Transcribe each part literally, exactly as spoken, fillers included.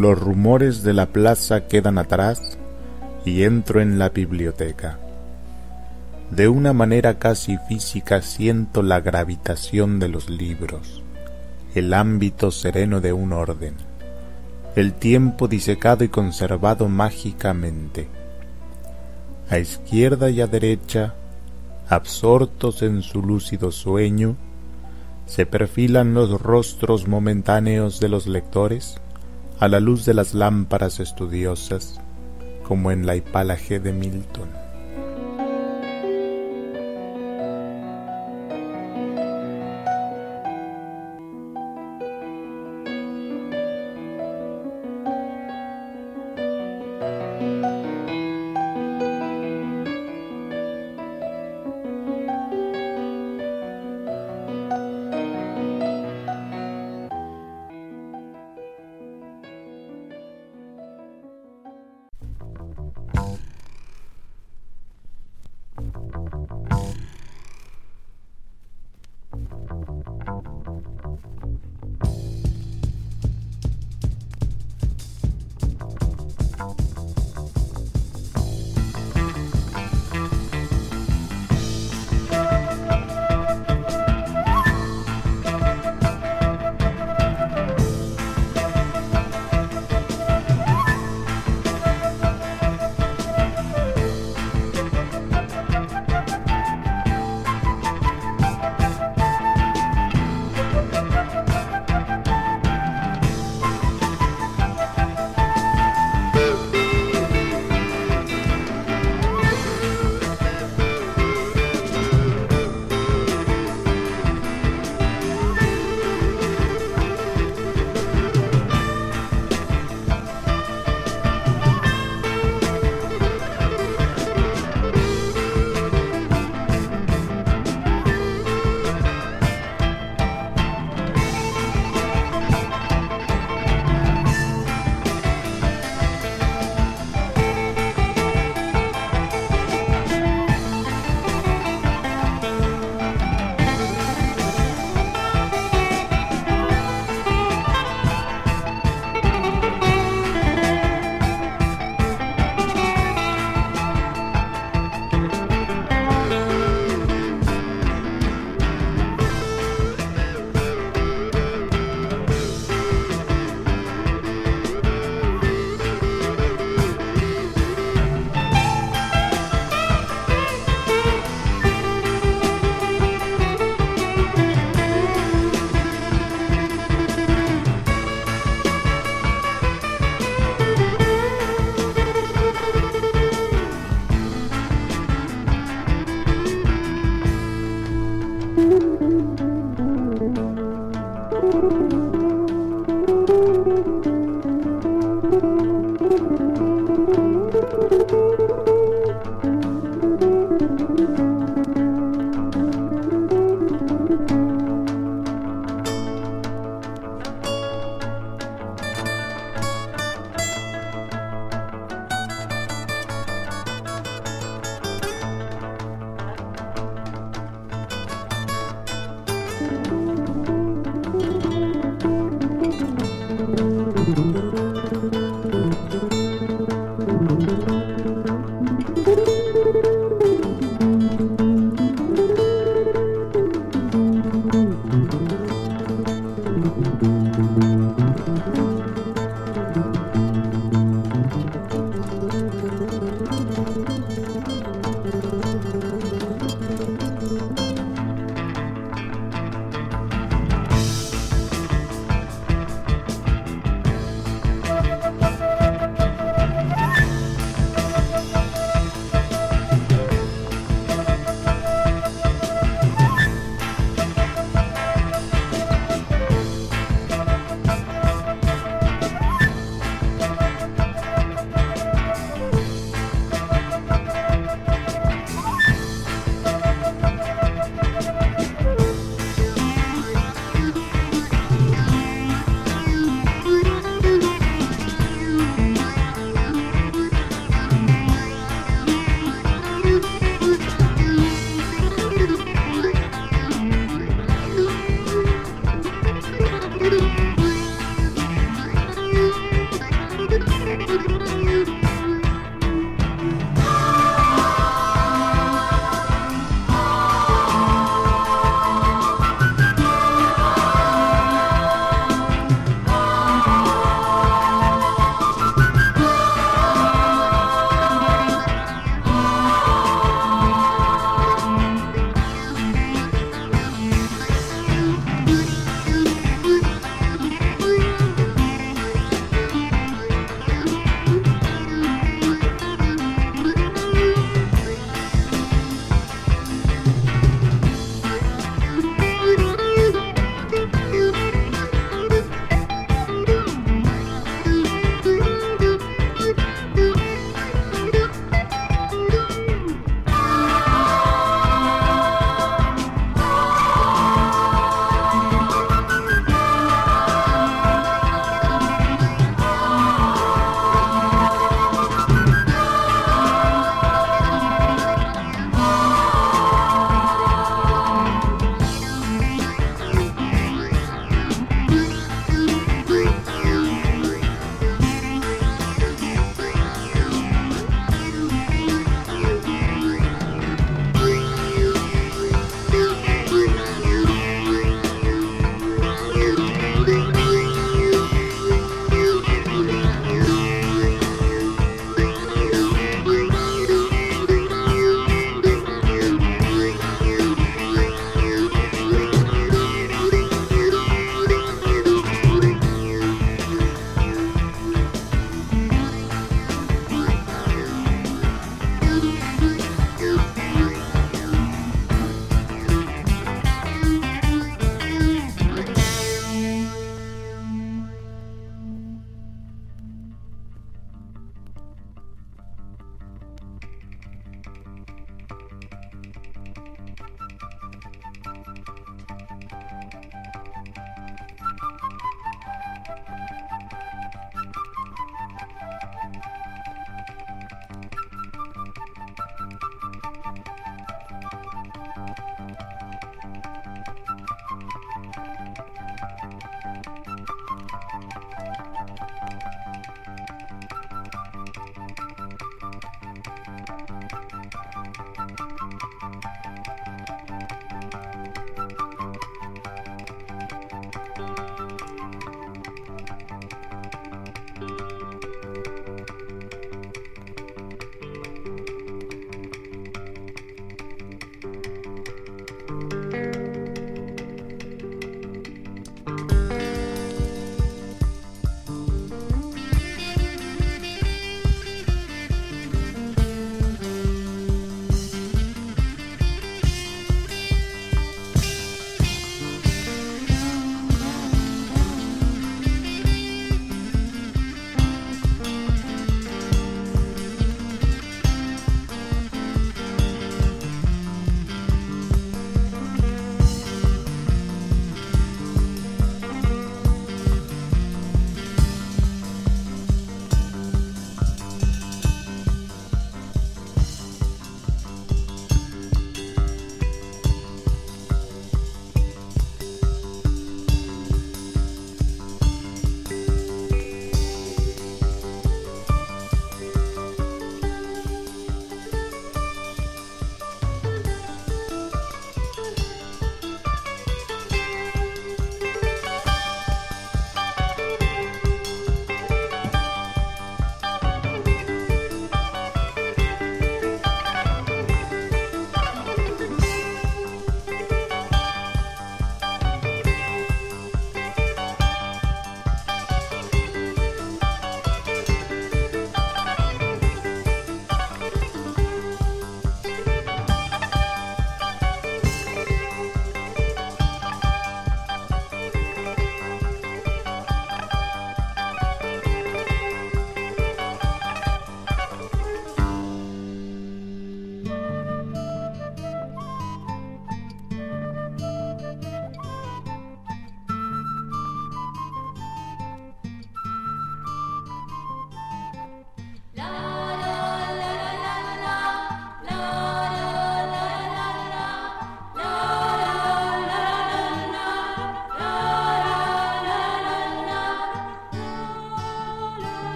Los rumores de la plaza quedan atrás y entro en la biblioteca. De una manera casi física siento la gravitación de los libros, el ámbito sereno de un orden, el tiempo disecado y conservado mágicamente. A izquierda y a derecha, absortos en su lúcido sueño, se perfilan los rostros momentáneos de los lectores a la luz de las lámparas estudiosas, como en la hipálage de Milton.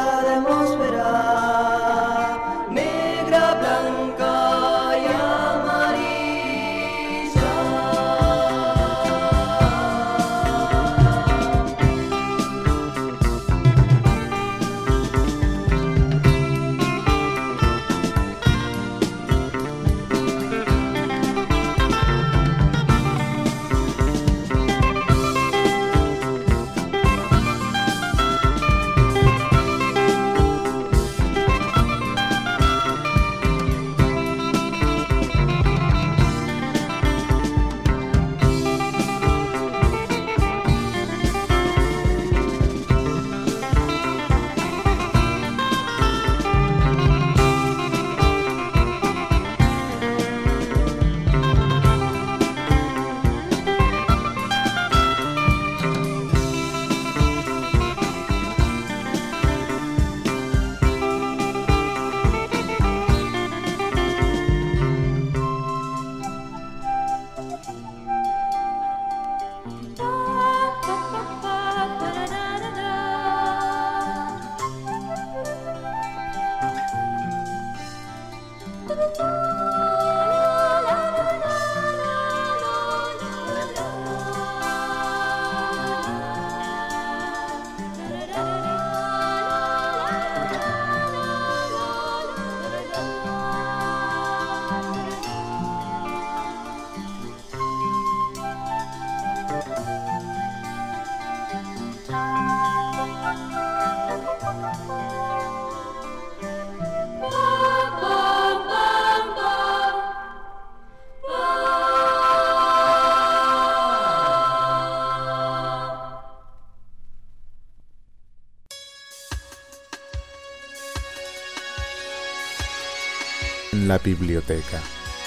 En la biblioteca.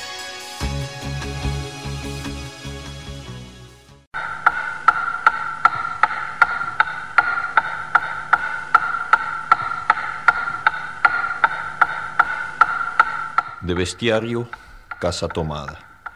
De bestiario, casa tomada.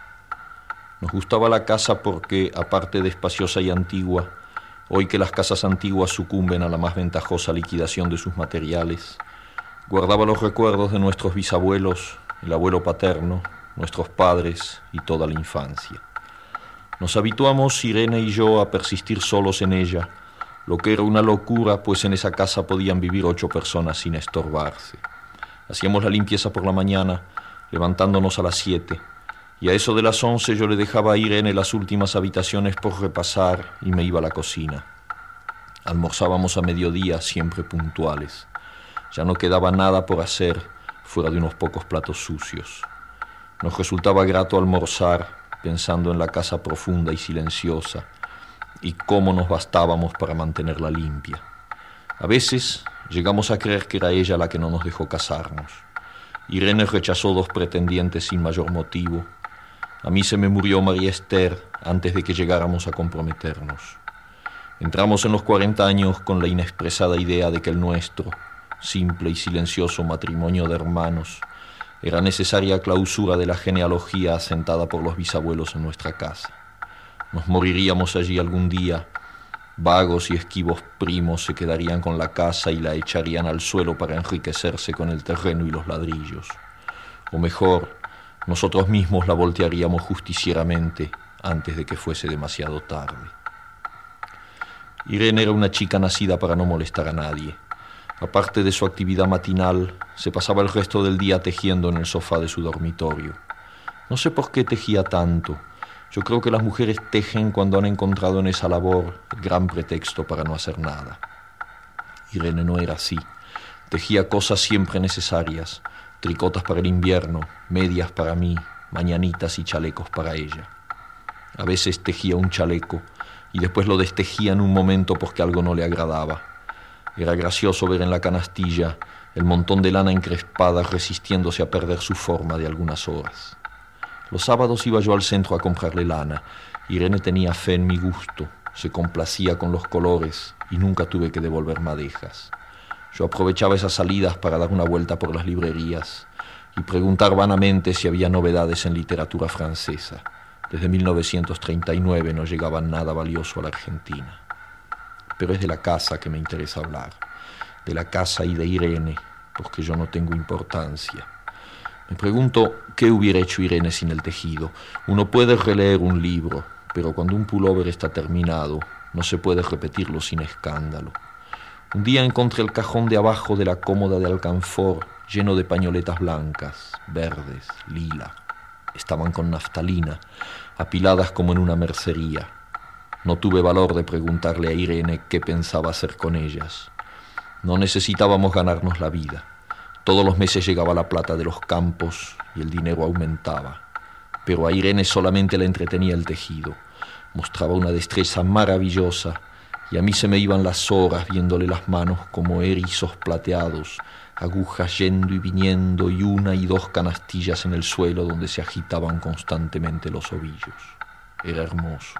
Nos gustaba la casa porque, aparte de espaciosa y antigua, hoy que las casas antiguas sucumben a la más ventajosa liquidación de sus materiales, guardaba los recuerdos de nuestros bisabuelos, el abuelo paterno, nuestros padres y toda la infancia. Nos habituamos, Irene y yo, a persistir solos en ella, lo que era una locura, pues en esa casa podían vivir ocho personas sin estorbarse. Hacíamos la limpieza por la mañana, levantándonos a las siete, y a eso de las once yo le dejaba a Irene las últimas habitaciones por repasar y me iba a la cocina. Almorzábamos a mediodía, siempre puntuales. Ya no quedaba nada por hacer fuera de unos pocos platos sucios. Nos resultaba grato almorzar pensando en la casa profunda y silenciosa y cómo nos bastábamos para mantenerla limpia. A veces llegamos a creer que era ella la que no nos dejó casarnos. Irene rechazó dos pretendientes sin mayor motivo. A mí se me murió María Esther antes de que llegáramos a comprometernos. Entramos en los cuarenta años con la inexpresada idea de que el nuestro, simple y silencioso matrimonio de hermanos, era necesaria clausura de la genealogía asentada por los bisabuelos en nuestra casa. Nos moriríamos allí algún día. Vagos y esquivos primos se quedarían con la casa y la echarían al suelo para enriquecerse con el terreno y los ladrillos. O mejor, nosotros mismos la voltearíamos justicieramente antes de que fuese demasiado tarde. Irene era una chica nacida para no molestar a nadie. Aparte de su actividad matinal, se pasaba el resto del día tejiendo en el sofá de su dormitorio. No sé por qué tejía tanto. Yo creo que las mujeres tejen cuando han encontrado en esa labor el gran pretexto para no hacer nada. Irene no era así. Tejía cosas siempre necesarias, tricotas para el invierno, medias para mí, mañanitas y chalecos para ella. A veces tejía un chaleco y después lo destejía en un momento porque algo no le agradaba. Era gracioso ver en la canastilla el montón de lana encrespada resistiéndose a perder su forma de algunas horas. Los sábados iba yo al centro a comprarle lana. Irene tenía fe en mi gusto, se complacía con los colores y nunca tuve que devolver madejas. Yo aprovechaba esas salidas para dar una vuelta por las librerías y preguntar vanamente si había novedades en literatura francesa. Desde mil novecientos treinta y nueve no llegaba nada valioso a la Argentina. Pero es de la casa que me interesa hablar. de la casa y de Irene, porque yo no tengo importancia. Me pregunto qué hubiera hecho Irene sin el tejido. Uno puede releer un libro, pero cuando un pullover está terminado, no se puede repetirlo sin escándalo. Un día encontré el cajón de abajo de la cómoda de alcanfor lleno de pañoletas blancas, verdes, lila. Estaban con naftalina, apiladas como en una mercería. No tuve valor de preguntarle a Irene qué pensaba hacer con ellas. No necesitábamos ganarnos la vida. Todos los meses llegaba la plata de los campos y el dinero aumentaba. Pero a Irene solamente le entretenía el tejido. Mostraba una destreza maravillosa y a mí se me iban las horas viéndole las manos como erizos plateados, agujas yendo y viniendo y una y dos canastillas en el suelo donde se agitaban constantemente los ovillos. Era hermoso.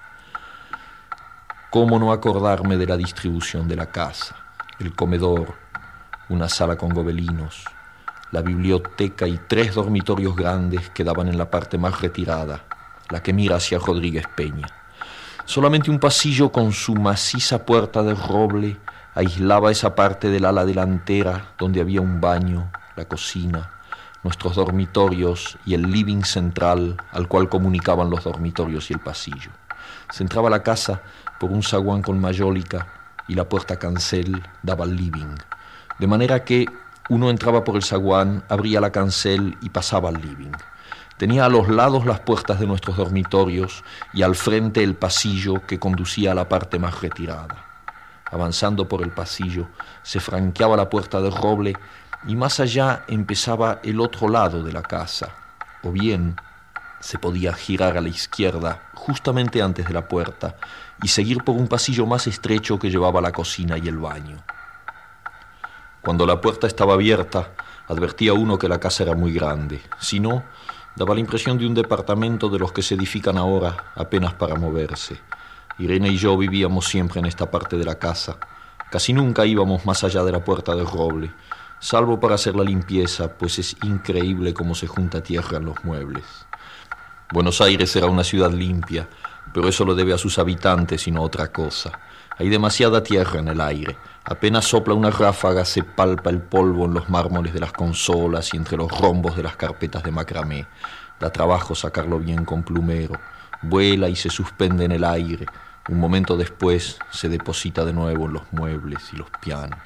¿Cómo no acordarme de la distribución de la casa? El comedor, una sala con gobelinos, la biblioteca y tres dormitorios grandes que daban en la parte más retirada, la que mira hacia Rodríguez Peña. Solamente un pasillo con su maciza puerta de roble aislaba esa parte del ala delantera donde había un baño, la cocina, nuestros dormitorios y el living central al cual comunicaban los dormitorios y el pasillo. Se entraba a la casa por un zaguán con mayólica y la puerta cancel daba al living, de manera que uno entraba por el zaguán, abría la cancel y pasaba al living. Tenía a los lados las puertas de nuestros dormitorios y al frente el pasillo que conducía a la parte más retirada. Avanzando por el pasillo, se franqueaba la puerta de roble y más allá empezaba el otro lado de la casa, o bien se podía girar a la izquierda justamente antes de la puerta y seguir por un pasillo más estrecho que llevaba a la cocina y el baño. Cuando la puerta estaba abierta, advertía uno que la casa era muy grande. Si no, daba la impresión de un departamento de los que se edifican ahora apenas para moverse. Irene y yo vivíamos siempre en esta parte de la casa. Casi nunca íbamos más allá de la puerta de roble, salvo para hacer la limpieza, pues es increíble cómo se junta tierra en los muebles. Buenos Aires era una ciudad limpia, pero eso lo debe a sus habitantes y no a otra cosa. Hay demasiada tierra en el aire. Apenas sopla una ráfaga, se palpa el polvo en los mármoles de las consolas y entre los rombos de las carpetas de macramé. Da trabajo sacarlo bien con plumero. Vuela y se suspende en el aire. Un momento después se deposita de nuevo en los muebles y los pianos.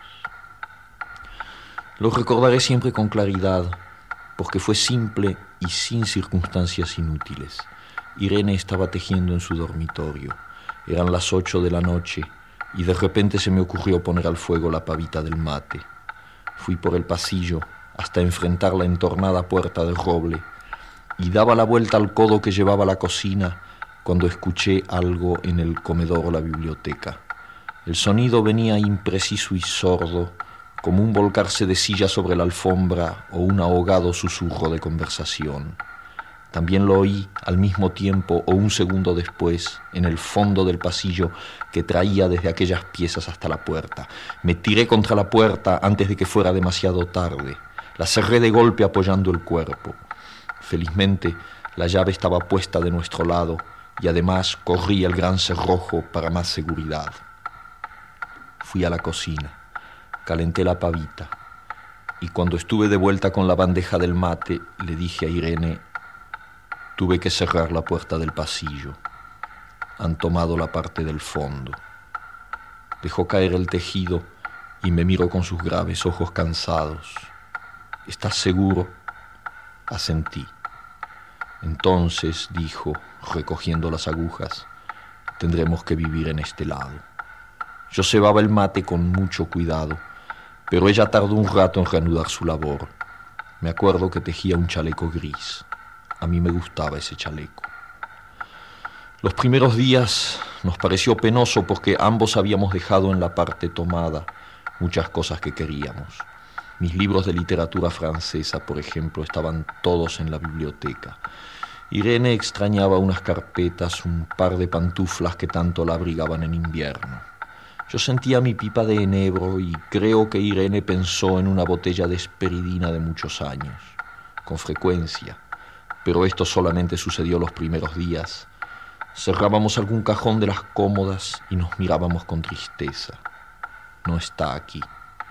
Lo recordaré siempre con claridad, porque fue simple y sin circunstancias inútiles. Irene estaba tejiendo en su dormitorio. Eran las ocho de la noche y de repente se me ocurrió poner al fuego la pavita del mate. Fui por el pasillo hasta enfrentar la entornada puerta de roble y daba la vuelta al codo que llevaba a la cocina cuando escuché algo en el comedor o la biblioteca. El sonido venía impreciso y sordo, como un volcarse de silla sobre la alfombra o un ahogado susurro de conversación. También lo oí al mismo tiempo o un segundo después en el fondo del pasillo que traía desde aquellas piezas hasta la puerta. Me tiré contra la puerta antes de que fuera demasiado tarde. La cerré de golpe apoyando el cuerpo. Felizmente la llave estaba puesta de nuestro lado y además corrí el gran cerrojo para más seguridad. Fui a la cocina, calenté la pavita y cuando estuve de vuelta con la bandeja del mate le dije a Irene: tuve que cerrar la puerta del pasillo. Han tomado la parte del fondo. Dejó caer el tejido y me miró con sus graves ojos cansados. ¿Estás seguro? Asentí. Entonces, dijo, recogiendo las agujas, tendremos que vivir en este lado. Yo cebaba el mate con mucho cuidado, pero ella tardó un rato en reanudar su labor. Me acuerdo que tejía un chaleco gris. A mí me gustaba ese chaleco. Los primeros días nos pareció penoso porque ambos habíamos dejado en la parte tomada muchas cosas que queríamos. Mis libros de literatura francesa, por ejemplo, estaban todos en la biblioteca. Irene extrañaba unas carpetas, un par de pantuflas que tanto la abrigaban en invierno. Yo sentía mi pipa de enebro y creo que Irene pensó en una botella de esperidina de muchos años, con frecuencia. Pero esto solamente sucedió los primeros días. Cerrábamos algún cajón de las cómodas y nos mirábamos con tristeza. No está aquí.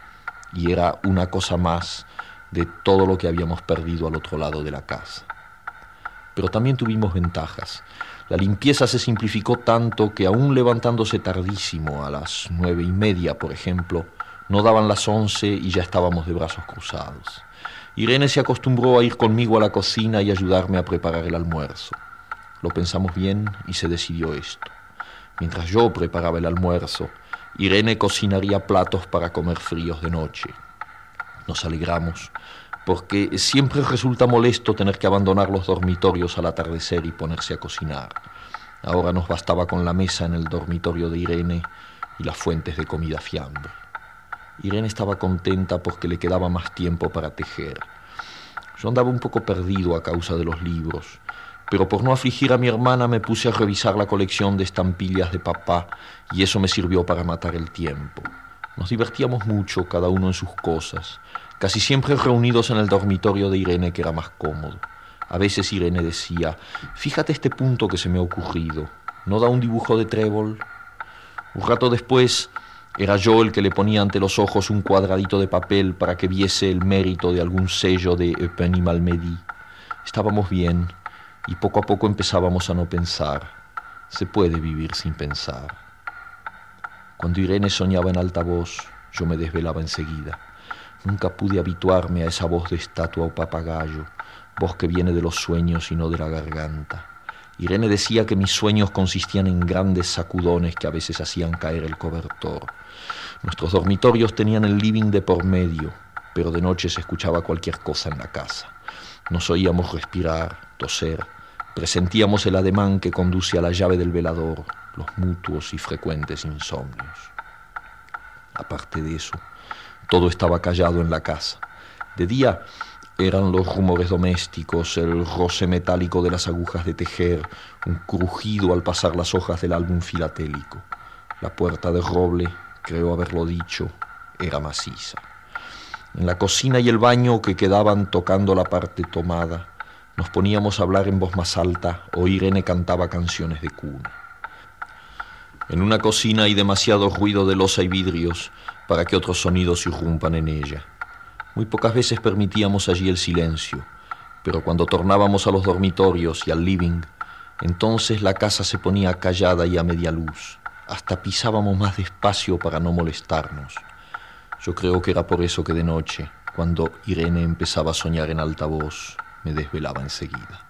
y era una cosa más de todo lo que habíamos perdido al otro lado de la casa. Pero también tuvimos ventajas. La limpieza se simplificó tanto que aún levantándose tardísimo, a las nueve y media, por ejemplo, no daban las once y ya estábamos de brazos cruzados. Irene se acostumbró a ir conmigo a la cocina y ayudarme a preparar el almuerzo. Lo pensamos bien y se decidió esto. Mientras yo preparaba el almuerzo, Irene cocinaría platos para comer fríos de noche. Nos alegramos, porque siempre resulta molesto tener que abandonar los dormitorios al atardecer y ponerse a cocinar. Ahora nos bastaba con la mesa en el dormitorio de Irene y las fuentes de comida fiambre. Irene estaba contenta porque le quedaba más tiempo para tejer. Yo andaba un poco perdido a causa de los libros, pero por no afligir a mi hermana me puse a revisar la colección de estampillas de papá y eso me sirvió para matar el tiempo. Nos divertíamos mucho, cada uno en sus cosas, casi siempre reunidos en el dormitorio de Irene, que era más cómodo. A veces Irene decía: fíjate este punto que se me ha ocurrido, ¿no da un dibujo de trébol? Un rato después era yo el que le ponía ante los ojos un cuadradito de papel para que viese el mérito de algún sello de Eupen y Malmedy. Estábamos bien y poco a poco empezábamos a no pensar. Se puede vivir sin pensar. Cuando Irene soñaba en alta voz, yo me desvelaba enseguida. Nunca pude habituarme a esa voz de estatua o papagayo, voz que viene de los sueños y no de la garganta. Irene decía que mis sueños consistían en grandes sacudones que a veces hacían caer el cobertor. Nuestros dormitorios tenían el living de por medio, pero de noche se escuchaba cualquier cosa en la casa. Nos oíamos respirar, toser, presentíamos el ademán que conduce a la llave del velador, los mutuos y frecuentes insomnios. Aparte de eso, todo estaba callado en la casa. De día eran los rumores domésticos, el roce metálico de las agujas de tejer, un crujido al pasar las hojas del álbum filatélico. La puerta de roble, creo haberlo dicho, era maciza. En la cocina y el baño, que quedaban tocando la parte tomada, nos poníamos a hablar en voz más alta o Irene cantaba canciones de cuna. En una cocina hay demasiado ruido de loza y vidrios para que otros sonidos irrumpan en ella. Muy pocas veces permitíamos allí el silencio, pero cuando tornábamos a los dormitorios y al living, entonces la casa se ponía callada y a media luz. Hasta pisábamos más despacio para no molestarnos. Yo creo que era por eso que de noche, cuando Irene empezaba a soñar en alta voz, me desvelaba enseguida.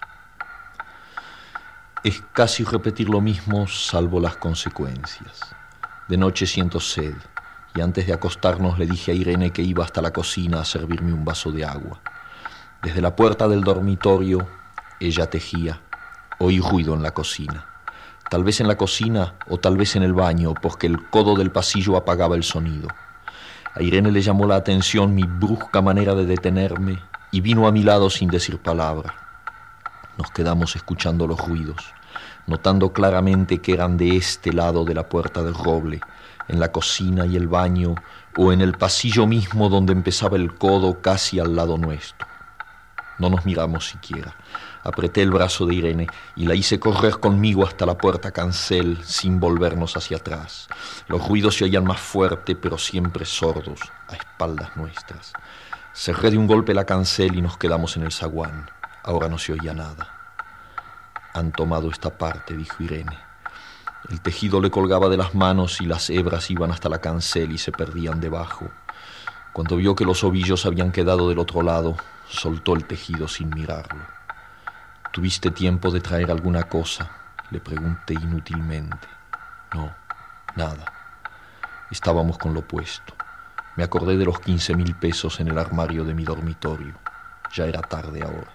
Es casi repetir lo mismo, salvo las consecuencias. De noche siento sed, y antes de acostarnos le dije a Irene que iba hasta la cocina a servirme un vaso de agua. Desde la puerta del dormitorio, ella tejía. Oí ruido en la cocina. Tal vez en la cocina o tal vez en el baño, porque el codo del pasillo apagaba el sonido. A Irene le llamó la atención mi brusca manera de detenerme y vino a mi lado sin decir palabra. Nos quedamos escuchando los ruidos, notando claramente que eran de este lado de la puerta del roble, en la cocina y el baño, o en el pasillo mismo donde empezaba el codo casi al lado nuestro. No nos miramos siquiera. Apreté el brazo de Irene y la hice correr conmigo hasta la puerta cancel sin volvernos hacia atrás. Los ruidos se oían más fuerte, pero siempre sordos, a espaldas nuestras. Cerré de un golpe la cancel y nos quedamos en el zaguán. Ahora no se oía nada. Han tomado esta parte, dijo Irene. El tejido le colgaba de las manos y las hebras iban hasta la cancel y se perdían debajo. Cuando vio que los ovillos habían quedado del otro lado, soltó el tejido sin mirarlo. ¿Tuviste tiempo de traer alguna cosa?, le pregunté inútilmente. No, nada. Estábamos con lo puesto. Me acordé de los quince mil pesos en el armario de mi dormitorio. Ya era tarde ahora.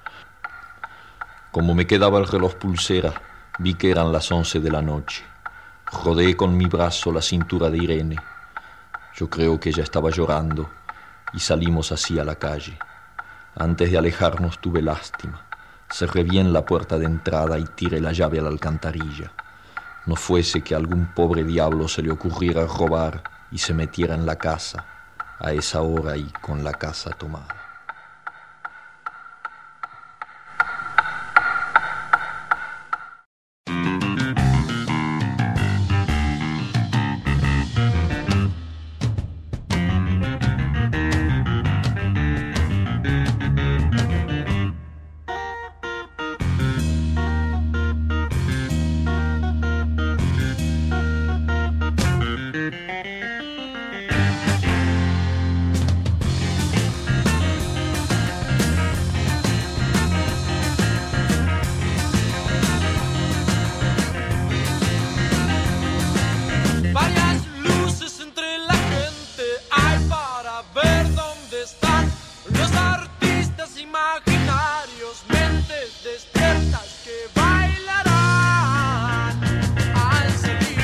Como me quedaba el reloj pulsera, vi que eran las once de la noche. Rodeé con mi brazo la cintura de Irene. Yo creo que ella estaba llorando y salimos así a la calle. Antes de alejarnos tuve lástima. Cerré bien la puerta de entrada y tiré la llave a la alcantarilla. No fuese que a algún pobre diablo se le ocurriera robar y se metiera en la casa, a esa hora y con la casa tomada. imaginarios, mentes despiertas que bailarán al salir.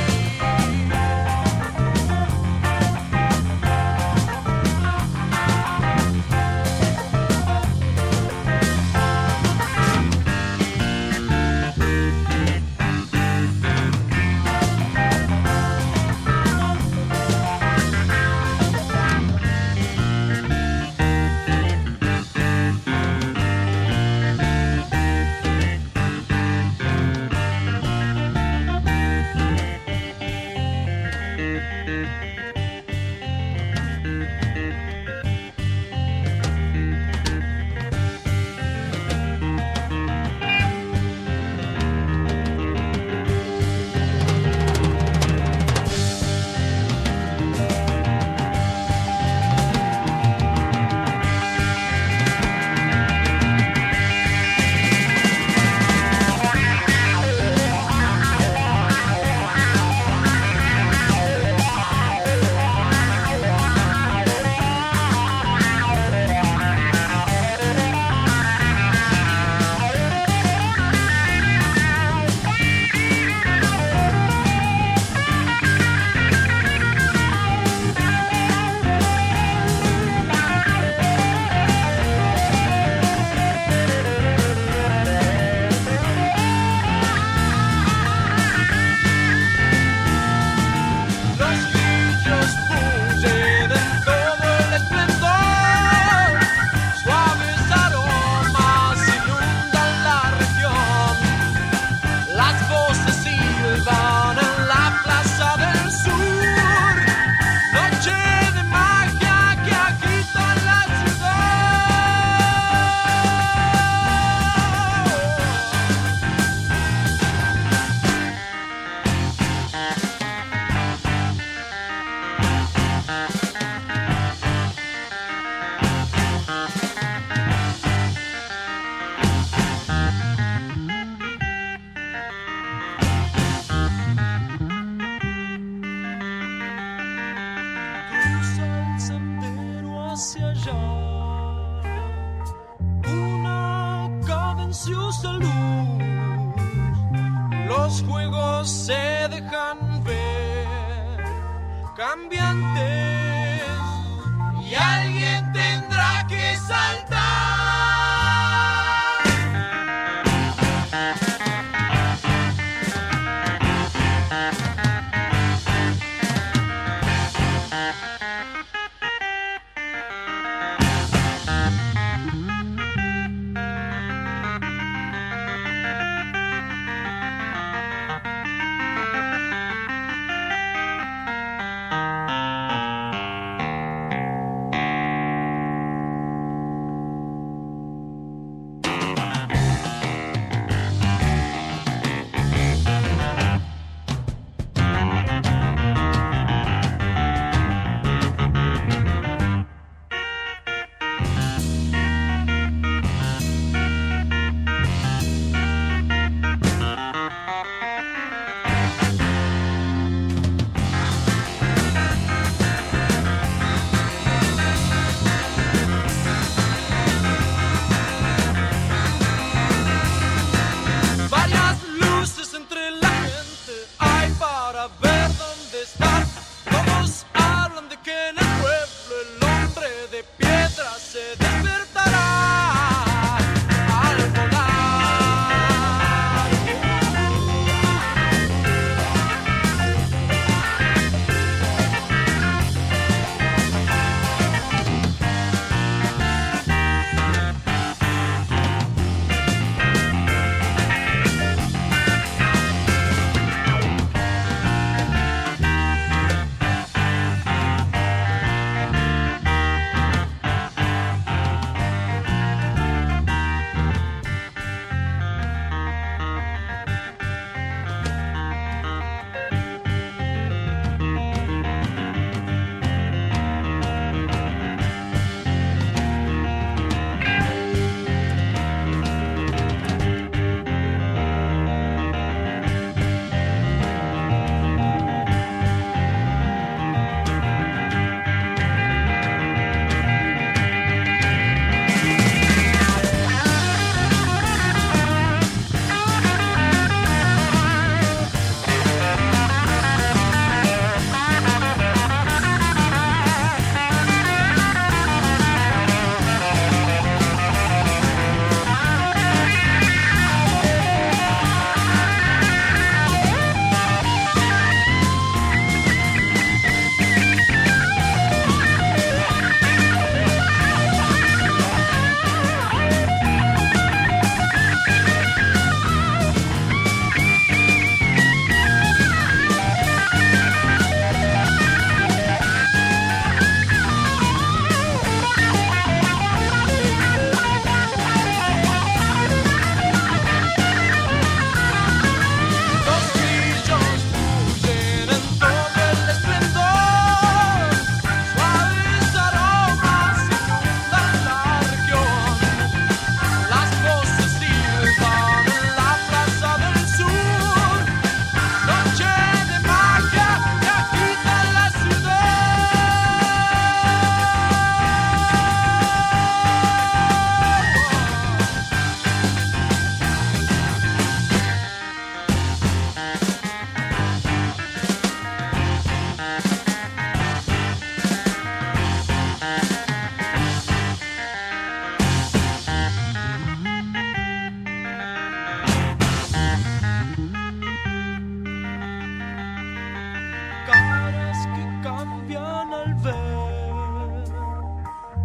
Los juegos se dejan ver cambiantes y alguien tendrá que saltar.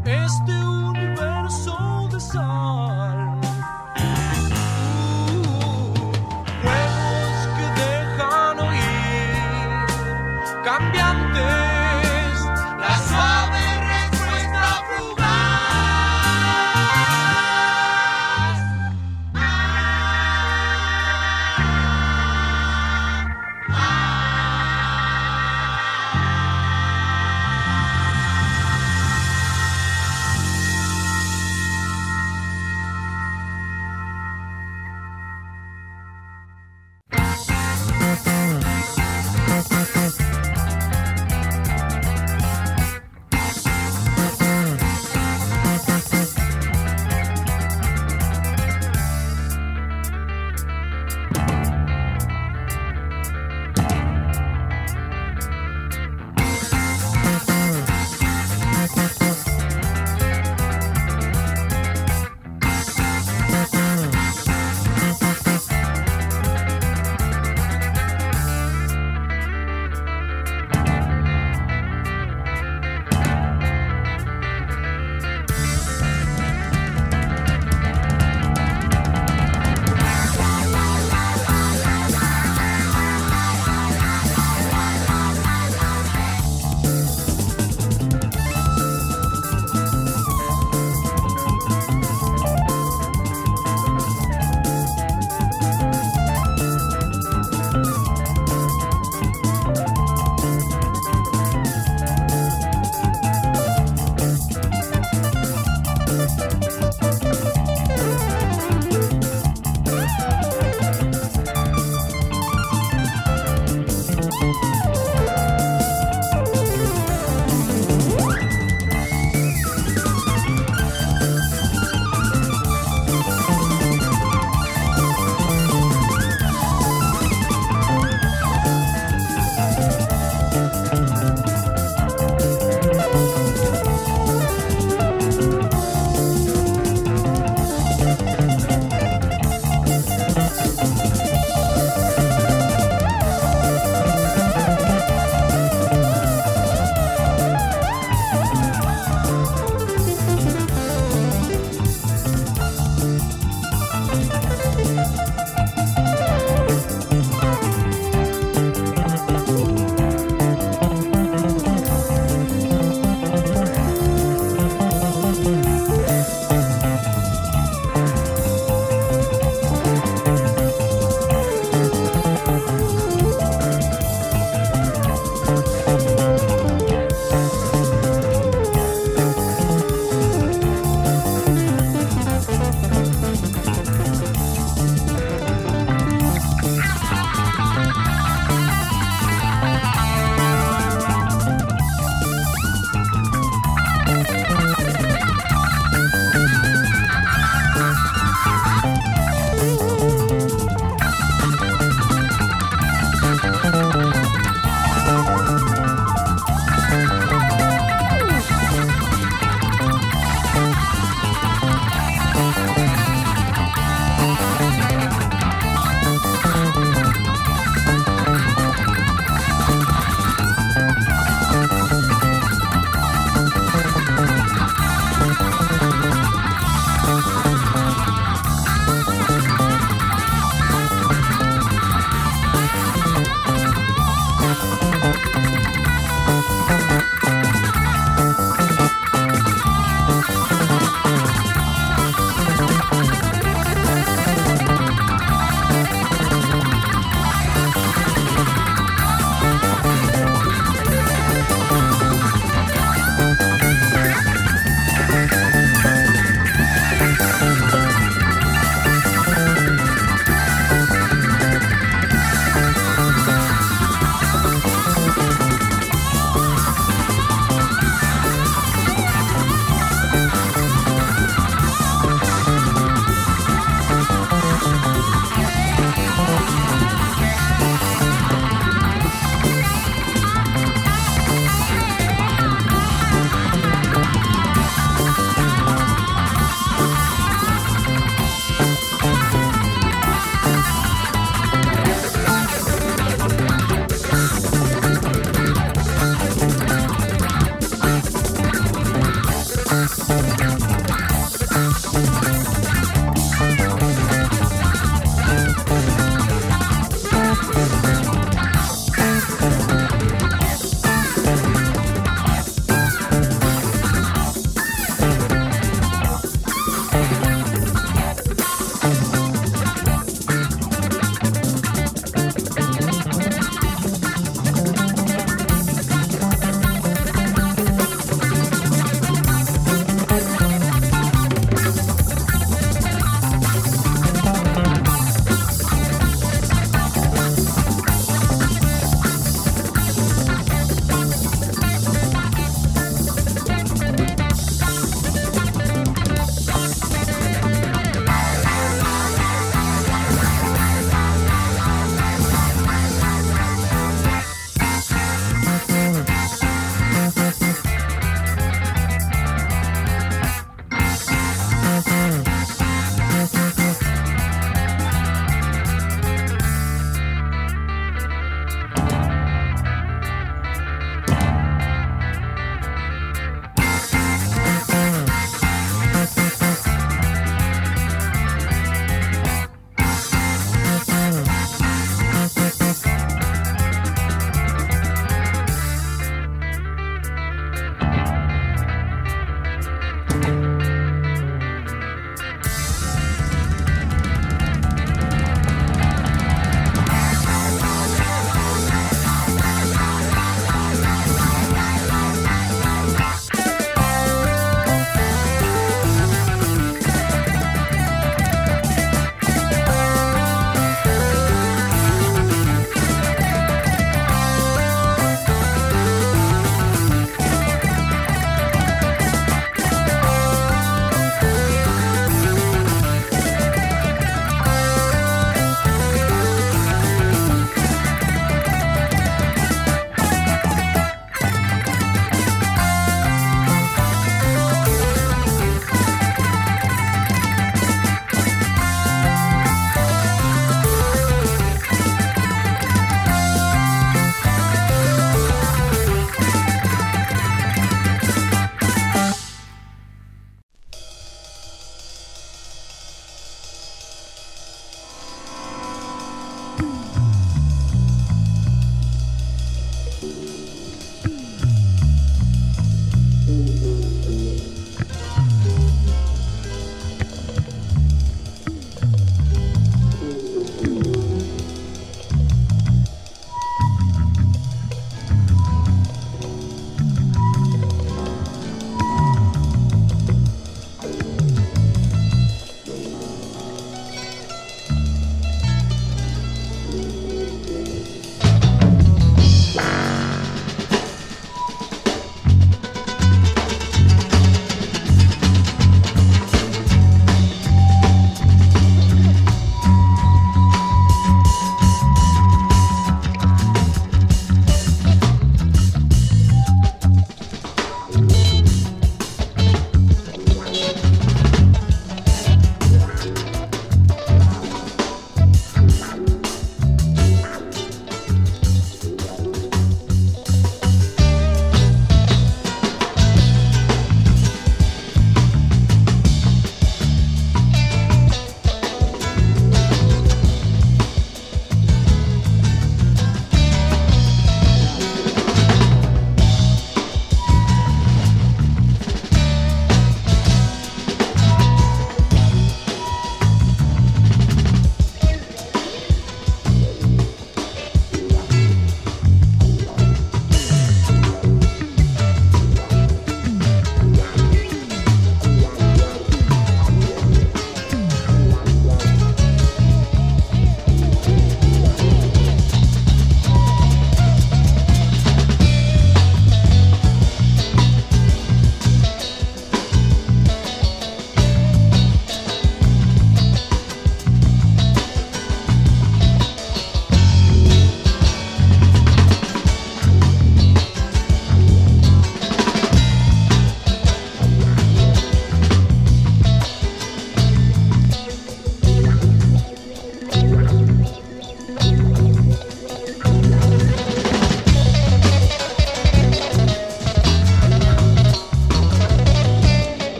este universo de sal. Uh, juegos que dejan oír, cambiantes, la suave respuesta fugaz. Ah, ah, ah.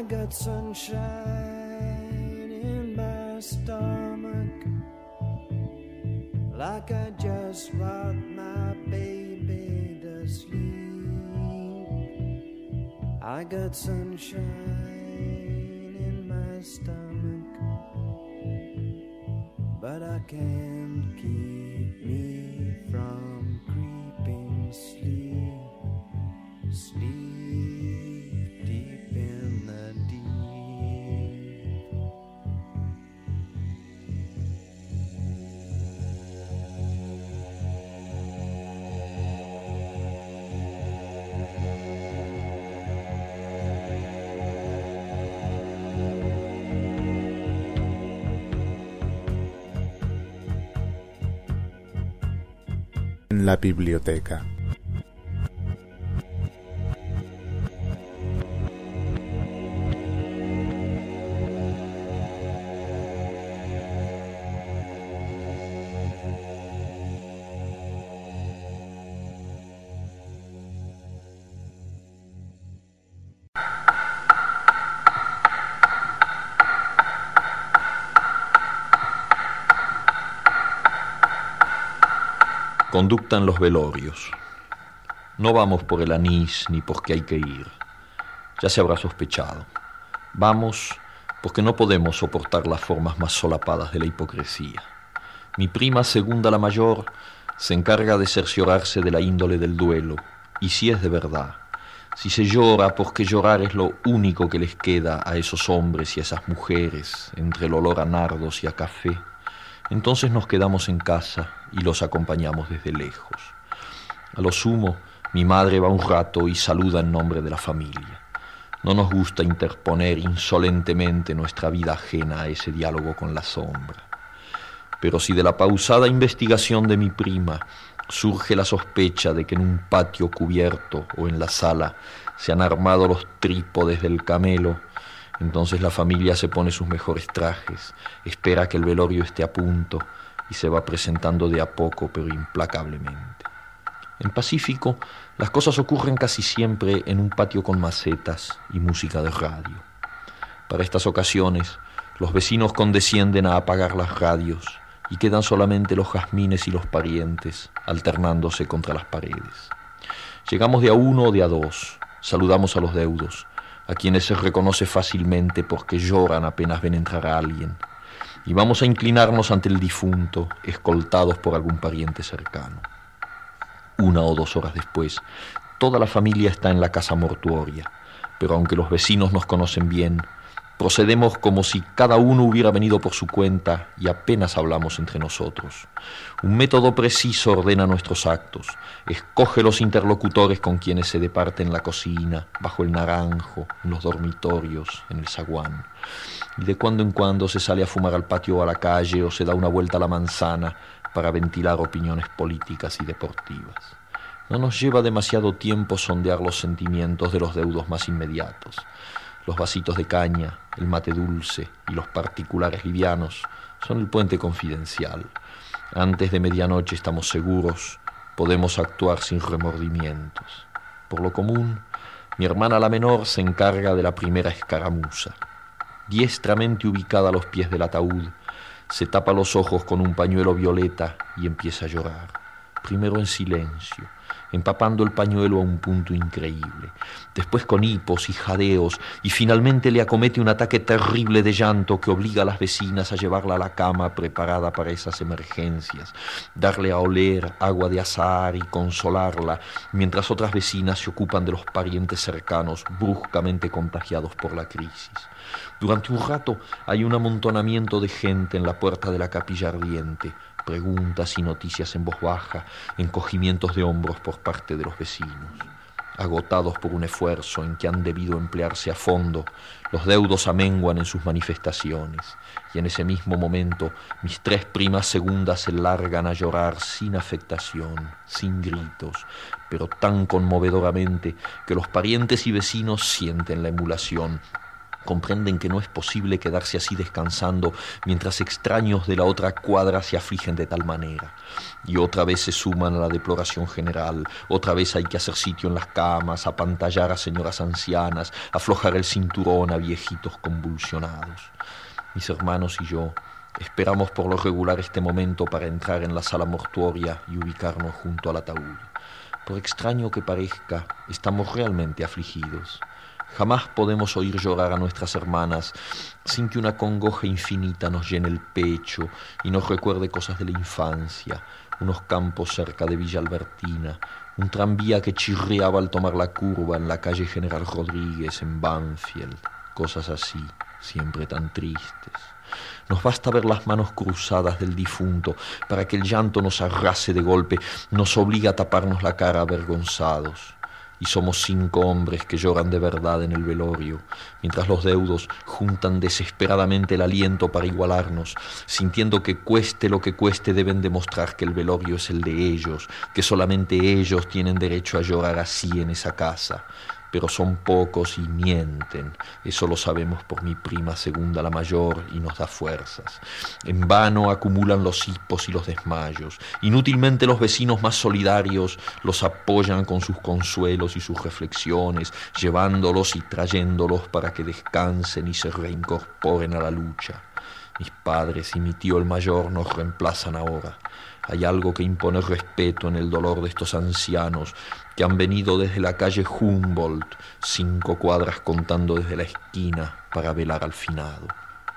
got sunshine in my stomach, like I just rocked my baby to sleep. I got sunshine in my stomach, but I can't keep me from creeping sleep, sleep deep in the deep. En la biblioteca. Conducta en los velorios. No vamos por el anís ni porque hay que ir. Ya se habrá sospechado. Vamos porque no podemos soportar las formas más solapadas de la hipocresía. Mi prima segunda, la mayor, se encarga de cerciorarse de la índole del duelo, y si es de verdad, si se llora porque llorar es lo único que les queda a esos hombres y a esas mujeres entre el olor a nardos y a café, entonces nos quedamos en casa y los acompañamos desde lejos. A lo sumo, mi madre va un rato y saluda en nombre de la familia. No nos gusta interponer insolentemente nuestra vida ajena a ese diálogo con la sombra. Pero si de la pausada investigación de mi prima surge la sospecha de que en un patio cubierto o en la sala se han armado los trípodes del camelo, entonces la familia se pone sus mejores trajes, espera que el velorio esté a punto y se va presentando de a poco pero implacablemente. En Pacífico, las cosas ocurren casi siempre en un patio con macetas y música de radio. Para estas ocasiones, los vecinos condescienden a apagar las radios y quedan solamente los jazmines y los parientes alternándose contra las paredes. Llegamos de a uno o de a dos, saludamos a los deudos, a quienes se reconoce fácilmente porque lloran apenas ven entrar a alguien, y vamos a inclinarnos ante el difunto, escoltados por algún pariente cercano. Una o dos horas después, toda la familia está en la casa mortuoria, pero aunque los vecinos nos conocen bien, procedemos como si cada uno hubiera venido por su cuenta y apenas hablamos entre nosotros. Un método preciso ordena nuestros actos, escoge los interlocutores con quienes se departe en la cocina, bajo el naranjo, en los dormitorios, en el zaguán. Y de cuando en cuando se sale a fumar al patio o a la calle o se da una vuelta a la manzana para ventilar opiniones políticas y deportivas. No nos lleva demasiado tiempo sondear los sentimientos de los deudos más inmediatos. Los vasitos de caña, el mate dulce y los particulares livianos son el puente confidencial. Antes de medianoche estamos seguros, podemos actuar sin remordimientos. Por lo común, mi hermana la menor se encarga de la primera escaramuza. Diestramente ubicada a los pies del ataúd, se tapa los ojos con un pañuelo violeta y empieza a llorar. Primero en silencio, empapando el pañuelo a un punto increíble, después con hipos y jadeos, y finalmente le acomete un ataque terrible de llanto que obliga a las vecinas a llevarla a la cama preparada para esas emergencias, darle a oler agua de azahar y consolarla, mientras otras vecinas se ocupan de los parientes cercanos bruscamente contagiados por la crisis. Durante un rato hay un amontonamiento de gente en la puerta de la capilla ardiente, preguntas y noticias en voz baja, encogimientos de hombros por parte de los vecinos. Agotados por un esfuerzo en que han debido emplearse a fondo, los deudos amenguan en sus manifestaciones, y en ese mismo momento mis tres primas segundas se largan a llorar sin afectación, sin gritos, pero tan conmovedoramente que los parientes y vecinos sienten la emulación, Comprenden que no es posible quedarse así descansando mientras extraños de la otra cuadra se afligen de tal manera. Y otra vez se suman a la deploración general, otra vez hay que hacer sitio en las camas, apantallar a señoras ancianas, aflojar el cinturón a viejitos convulsionados. Mis hermanos y yo esperamos por lo regular este momento para entrar en la sala mortuoria y ubicarnos junto al ataúd. Por extraño que parezca, estamos realmente afligidos. Jamás podemos oír llorar a nuestras hermanas sin que una congoja infinita nos llene el pecho y nos recuerde cosas de la infancia, unos campos cerca de Villa Albertina, un tranvía que chirriaba al tomar la curva en la calle General Rodríguez en Banfield, cosas así, siempre tan tristes. Nos basta ver las manos cruzadas del difunto para que el llanto nos arrase de golpe, nos obliga a taparnos la cara avergonzados. Y somos cinco hombres que lloran de verdad en el velorio, mientras los deudos juntan desesperadamente el aliento para igualarnos, sintiendo que cueste lo que cueste deben demostrar que el velorio es el de ellos, que solamente ellos tienen derecho a llorar así en esa casa. Pero son pocos y mienten, eso lo sabemos por mi prima segunda la mayor y nos da fuerzas. En vano acumulan los hipos y los desmayos, inútilmente los vecinos más solidarios los apoyan con sus consuelos y sus reflexiones, llevándolos y trayéndolos para que descansen y se reincorporen a la lucha. Mis padres y mi tío el mayor nos reemplazan ahora. Hay algo que impone respeto en el dolor de estos ancianos que han venido desde la calle Humboldt, cinco cuadras contando desde la esquina para velar al finado.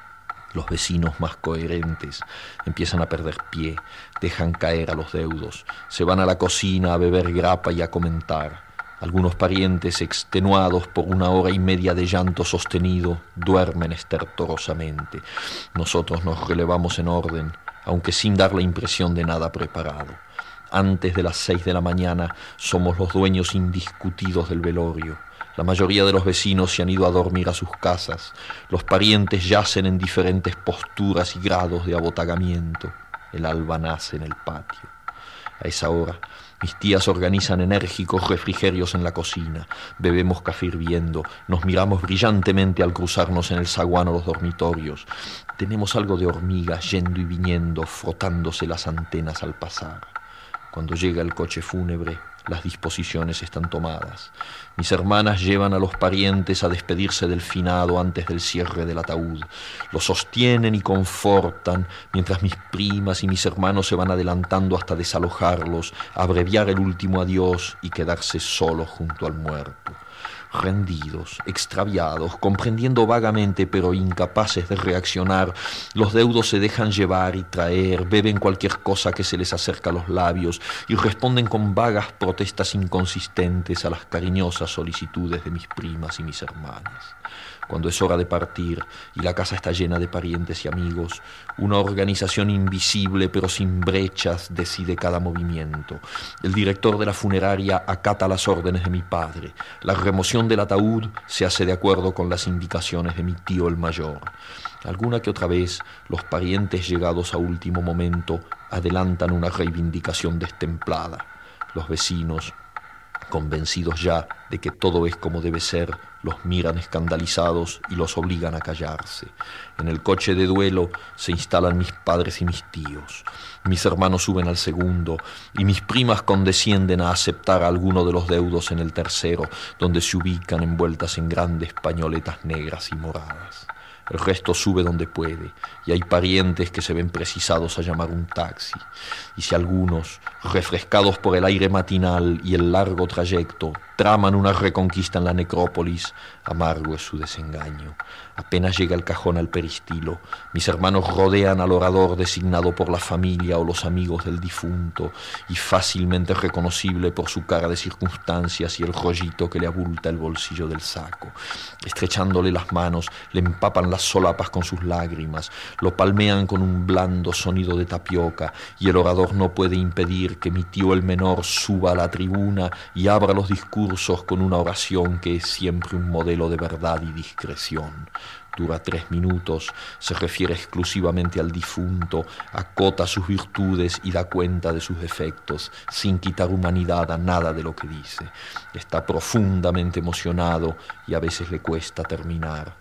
Los vecinos más coherentes empiezan a perder pie, dejan caer a los deudos, se van a la cocina a beber grapa y a comentar. Algunos parientes, extenuados por una hora y media de llanto sostenido, duermen estertorosamente. Nosotros nos relevamos en orden, aunque sin dar la impresión de nada preparado. Antes de las seis de la mañana somos los dueños indiscutidos del velorio. La mayoría de los vecinos se han ido a dormir a sus casas. Los parientes yacen en diferentes posturas y grados de abotagamiento. El alba nace en el patio. A esa hora, mis tías organizan enérgicos refrigerios en la cocina. Bebemos café hirviendo, nos miramos brillantemente al cruzarnos en el zaguán o los dormitorios. Tenemos algo de hormigas yendo y viniendo, frotándose las antenas al pasar. Cuando llega el coche fúnebre, las disposiciones están tomadas. Mis hermanas llevan a los parientes a despedirse del finado antes del cierre del ataúd. Lo sostienen y confortan, mientras mis primas y mis hermanos se van adelantando hasta desalojarlos, abreviar el último adiós y quedarse solos junto al muerto. Rendidos, extraviados, comprendiendo vagamente pero incapaces de reaccionar, los deudos se dejan llevar y traer, beben cualquier cosa que se les acerca a los labios y responden con vagas protestas inconsistentes a las cariñosas solicitudes de mis primas y mis hermanas. Cuando es hora de partir y la casa está llena de parientes y amigos, una organización invisible pero sin brechas decide cada movimiento. El director de la funeraria acata las órdenes de mi padre. La remoción del ataúd se hace de acuerdo con las indicaciones de mi tío el mayor. Alguna que otra vez, los parientes llegados a último momento adelantan una reivindicación destemplada. Los vecinos, convencidos ya de que todo es como debe ser, los miran escandalizados y los obligan a callarse. En el coche de duelo se instalan mis padres y mis tíos. Mis hermanos suben al segundo y mis primas condescienden a aceptar a alguno de los deudos en el tercero, donde se ubican envueltas en grandes pañoletas negras y moradas. El resto sube donde puede, y hay parientes que se ven precisados a llamar un taxi. Y si algunos, refrescados por el aire matinal y el largo trayecto, traman una reconquista en la necrópolis, amargo es su desengaño. Apenas llega el cajón al peristilo, mis hermanos rodean al orador designado por la familia o los amigos del difunto, y fácilmente reconocible por su cara de circunstancias y el rollito que le abulta el bolsillo del saco. Estrechándole las manos, le empapan las solapas con sus lágrimas, lo palmean con un blando sonido de tapioca, y el orador no puede impedir que mi tío el menor suba a la tribuna y abra los discursos con una oración que es siempre un modelo de verdad y discreción. Dura tres minutos, se refiere exclusivamente al difunto, acota sus virtudes y da cuenta de sus defectos, sin quitar humanidad a nada de lo que dice. Está profundamente emocionado y a veces le cuesta terminar.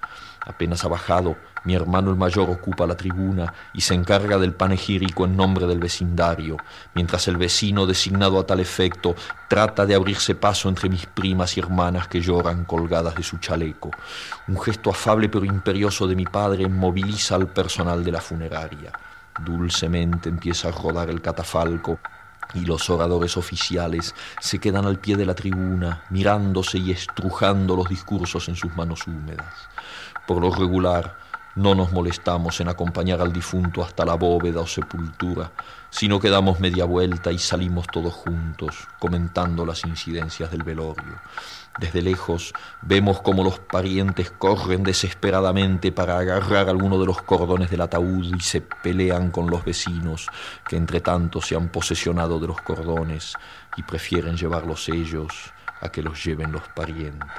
Apenas ha bajado, mi hermano el mayor ocupa la tribuna y se encarga del panegírico en nombre del vecindario, mientras el vecino designado a tal efecto trata de abrirse paso entre mis primas y hermanas que lloran colgadas de su chaleco. Un gesto afable pero imperioso de mi padre moviliza al personal de la funeraria. Dulcemente empieza a rodar el catafalco y los oradores oficiales se quedan al pie de la tribuna, mirándose y estrujando los discursos en sus manos húmedas. Por lo regular, no nos molestamos en acompañar al difunto hasta la bóveda o sepultura, sino que damos media vuelta y salimos todos juntos, comentando las incidencias del velorio. Desde lejos vemos cómo los parientes corren desesperadamente para agarrar alguno de los cordones del ataúd y se pelean con los vecinos, que entre tanto se han posesionado de los cordones y prefieren llevarlos ellos a que los lleven los parientes.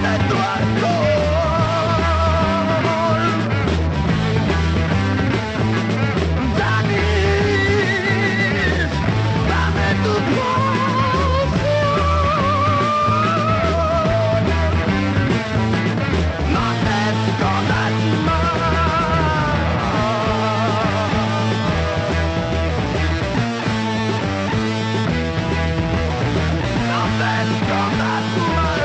de tu alcohol. Danis, dame tu pasión. No te escondas más. No te escondas más.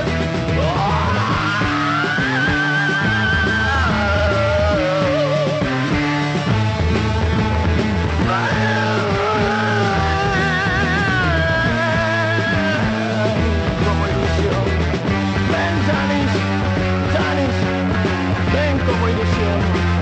Como ilusión, ven Janis, Janis, ven como ilusión.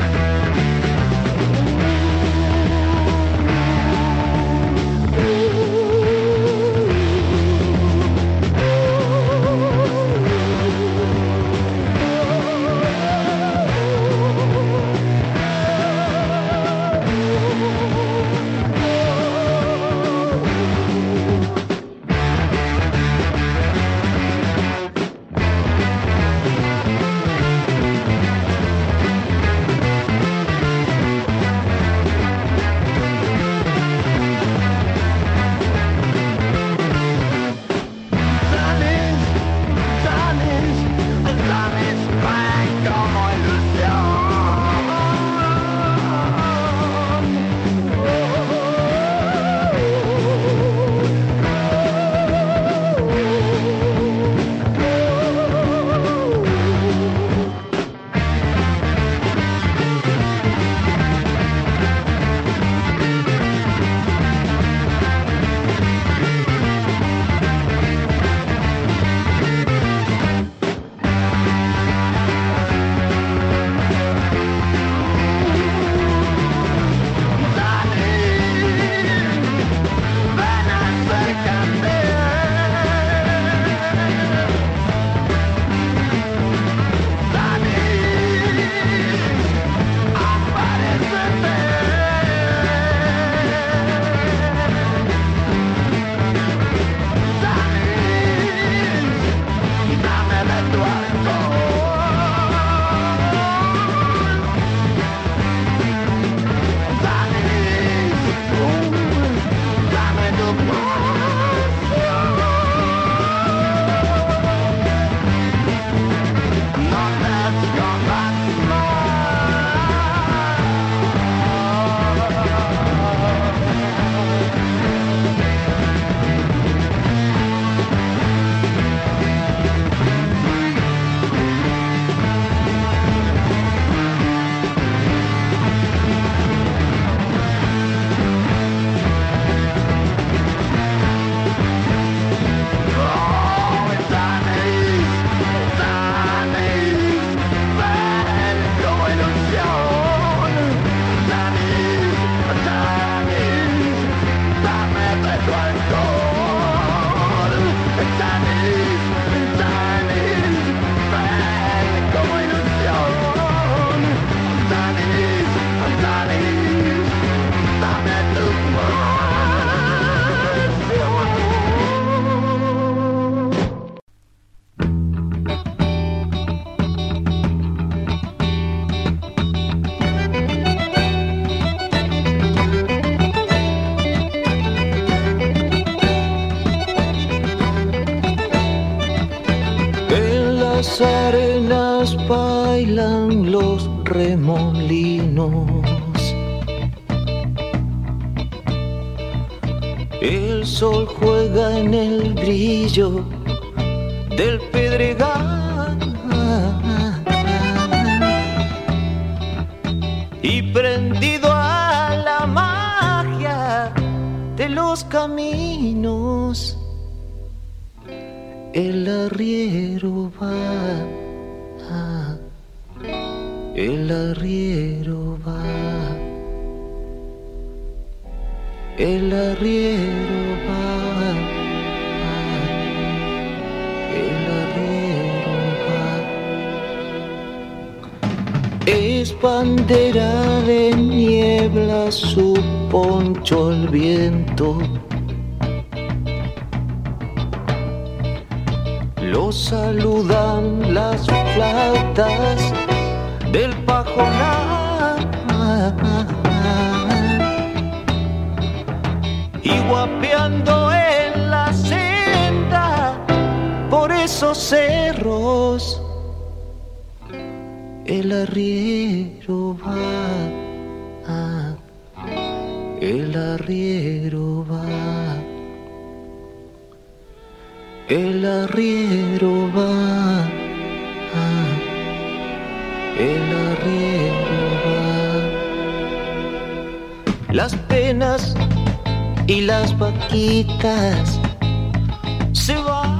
Janis, Janis, Janis, ven como ven acércate. Janis, aparécete. Janis, dame de tu alcohol. Janis, dame tu pasión. No te escondas Oh, Janis, Janis, ven como ilusión. Janis, Janis, dame de tu alcohol. Janis, Janis, ven como ilusión. Janis, Janis, dame tu pasión. En las arenas bailan los remolinos. El sol juega en el brillo del pedregal y prendido a la magia de los caminos, el arriero va, el arriero va, el arriero va, el arriero va. Es bandera de niebla su poncho al viento. lo saludan las flautas del pajonal y guapeando en la senda por esos cerros el arriero va, el arriero va, el arriero va, el arriero va. Las penas y las vaquitas se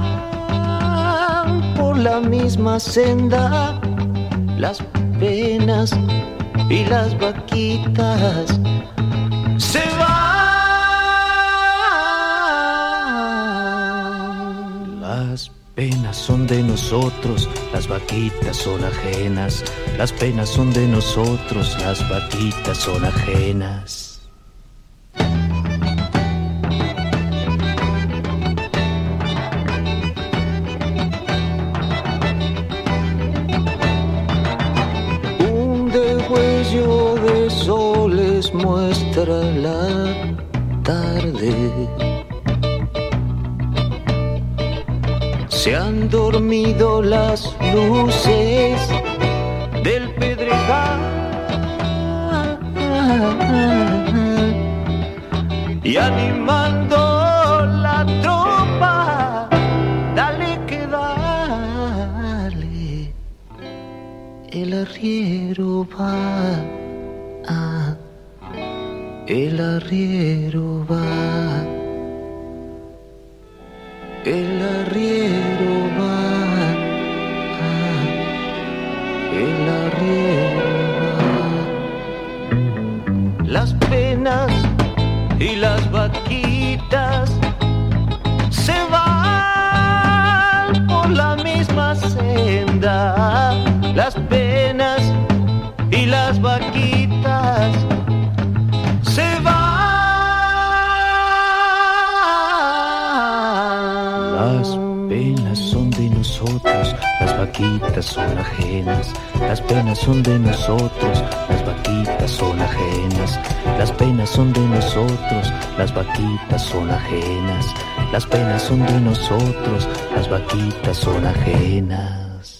van por la misma senda. Las penas y las vaquitas se van. Las penas son de nosotros, las vaquitas son ajenas. Las penas son de nosotros, las vaquitas son ajenas. De soles muestra la tarde. Se han dormido las luces del pedregal y animando la tropa, dale que dale, el arriero va. Ah, el arriero va, el arriero va, ah, el arriero va. Las penas y las vaquitas se van por la misma senda. Las penas y las vaquitas se van. Las penas son de nosotros, las vaquitas son ajenas. Las penas son de nosotros, las vaquitas son ajenas. Las penas son de nosotros, las vaquitas son ajenas. Las penas son de nosotros, las vaquitas son ajenas.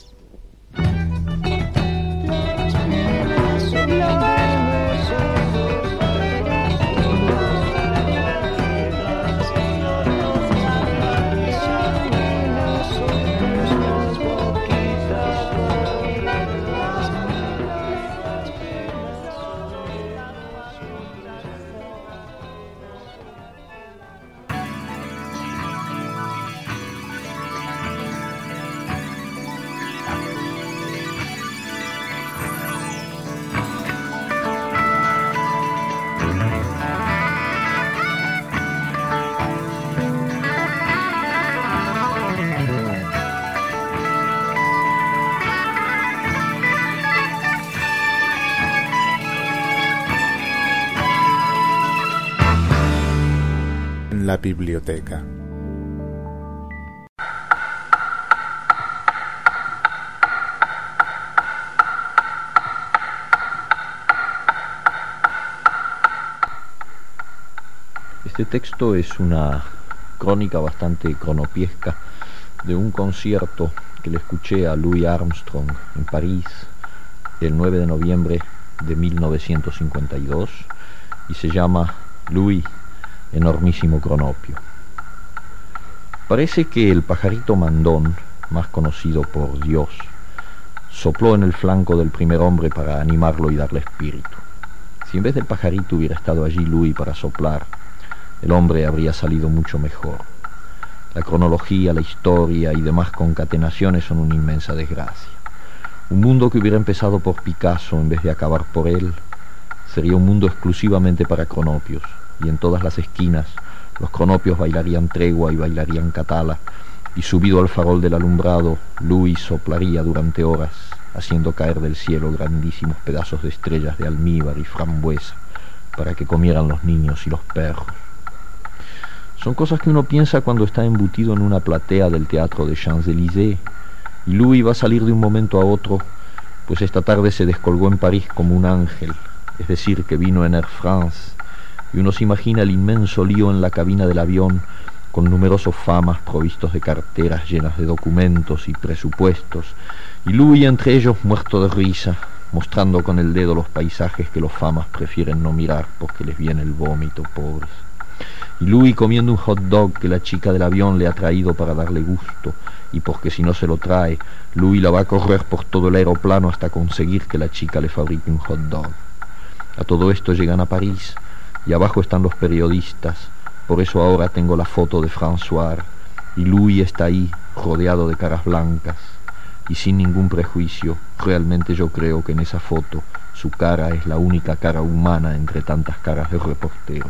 La biblioteca. Este texto es una crónica bastante cronopiesca de un concierto que le escuché a Louis Armstrong en París el nueve de noviembre de mil novecientos cincuenta y dos y se llama Louis, enormísimo cronopio. Parece que el pajarito mandón, más conocido por Dios, sopló en el flanco del primer hombre para animarlo y darle espíritu. Si en vez del pajarito hubiera estado allí Louis para soplar, el hombre habría salido mucho mejor. La cronología, la historia y demás concatenaciones son una inmensa desgracia. Un mundo que hubiera empezado por Picasso en vez de acabar por él, sería un mundo exclusivamente para cronopios, y en todas las esquinas los cronopios bailarían tregua y bailarían catala, y subido al farol del alumbrado, Louis soplaría durante horas, haciendo caer del cielo grandísimos pedazos de estrellas de almíbar y frambuesa, para que comieran los niños y los perros. Son cosas que uno piensa cuando está embutido en una platea del teatro de Champs-Élysées, y Louis va a salir de un momento a otro, pues esta tarde se descolgó en París como un ángel, es decir, que vino en Air France, y uno se imagina el inmenso lío en la cabina del avión, con numerosos famas provistos de carteras llenas de documentos y presupuestos, y Louis entre ellos muerto de risa, mostrando con el dedo los paisajes que los famas prefieren no mirar porque les viene el vómito, pobres. Y Louis comiendo un hot dog que la chica del avión le ha traído para darle gusto, y porque si no se lo trae, Louis la va a correr por todo el aeroplano hasta conseguir que la chica le fabrique un hot dog. A todo esto llegan a París, y abajo están los periodistas, por eso ahora tengo la foto de François, y Louis está ahí, rodeado de caras blancas, y sin ningún prejuicio, realmente yo creo que en esa foto su cara es la única cara humana entre tantas caras de reporteros.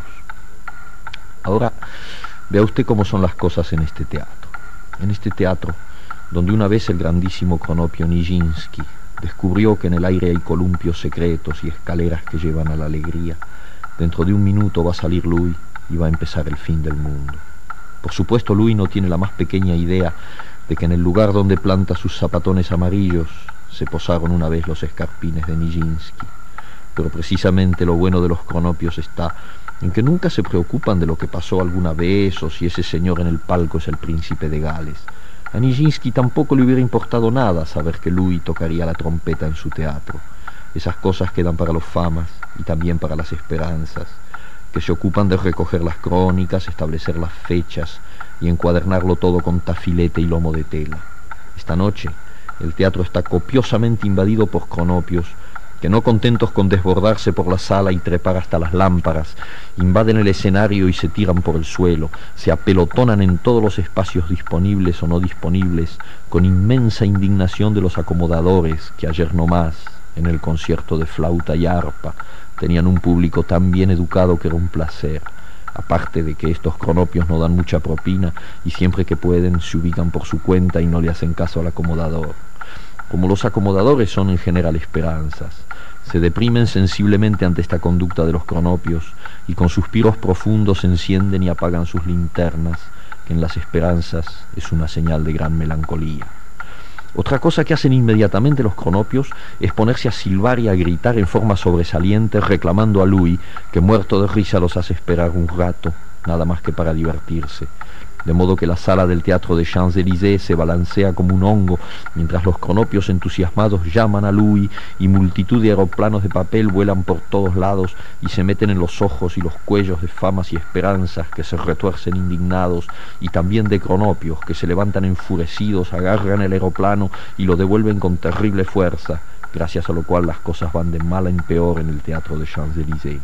Ahora, vea usted cómo son las cosas en este teatro. En este teatro, donde una vez el grandísimo Cronopio Nijinsky descubrió que en el aire hay columpios secretos y escaleras que llevan a la alegría, dentro de un minuto va a salir Louis y va a empezar el fin del mundo. Por supuesto, Louis no tiene la más pequeña idea de que en el lugar donde planta sus zapatones amarillos se posaron una vez los escarpines de Nijinsky. Pero precisamente lo bueno de los cronopios está en que nunca se preocupan de lo que pasó alguna vez o si ese señor en el palco es el príncipe de Gales. A Nijinsky tampoco le hubiera importado nada saber que Louis tocaría la trompeta en su teatro. Esas cosas quedan para los famas y también para las esperanzas, que se ocupan de recoger las crónicas, establecer las fechas y encuadernarlo todo con tafilete y lomo de tela. Esta noche el teatro está copiosamente invadido por cronopios que, no contentos con desbordarse por la sala y trepar hasta las lámparas, invaden el escenario y se tiran por el suelo, se apelotonan en todos los espacios disponibles o no disponibles, con inmensa indignación de los acomodadores que ayer nomás, en el concierto de flauta y arpa, tenían un público tan bien educado que era un placer, aparte de que estos cronopios no dan mucha propina y siempre que pueden se ubican por su cuenta y no le hacen caso al acomodador. Como los acomodadores son en general esperanzas, se deprimen sensiblemente ante esta conducta de los cronopios y con suspiros profundos encienden y apagan sus linternas, que en las esperanzas es una señal de gran melancolía. Otra cosa que hacen inmediatamente los cronopios es ponerse a silbar y a gritar en forma sobresaliente, reclamando a Louis, que muerto de risa los hace esperar un rato, nada más que para divertirse. De modo que la sala del teatro de Champs-Élysées se balancea como un hongo, mientras los cronopios entusiasmados llaman a Louis y multitud de aeroplanos de papel vuelan por todos lados y se meten en los ojos y los cuellos de famas y esperanzas que se retuercen indignados, y también de cronopios que se levantan enfurecidos, agarran el aeroplano y lo devuelven con terrible fuerza, gracias a lo cual las cosas van de mal en peor en el teatro de Champs-Élysées.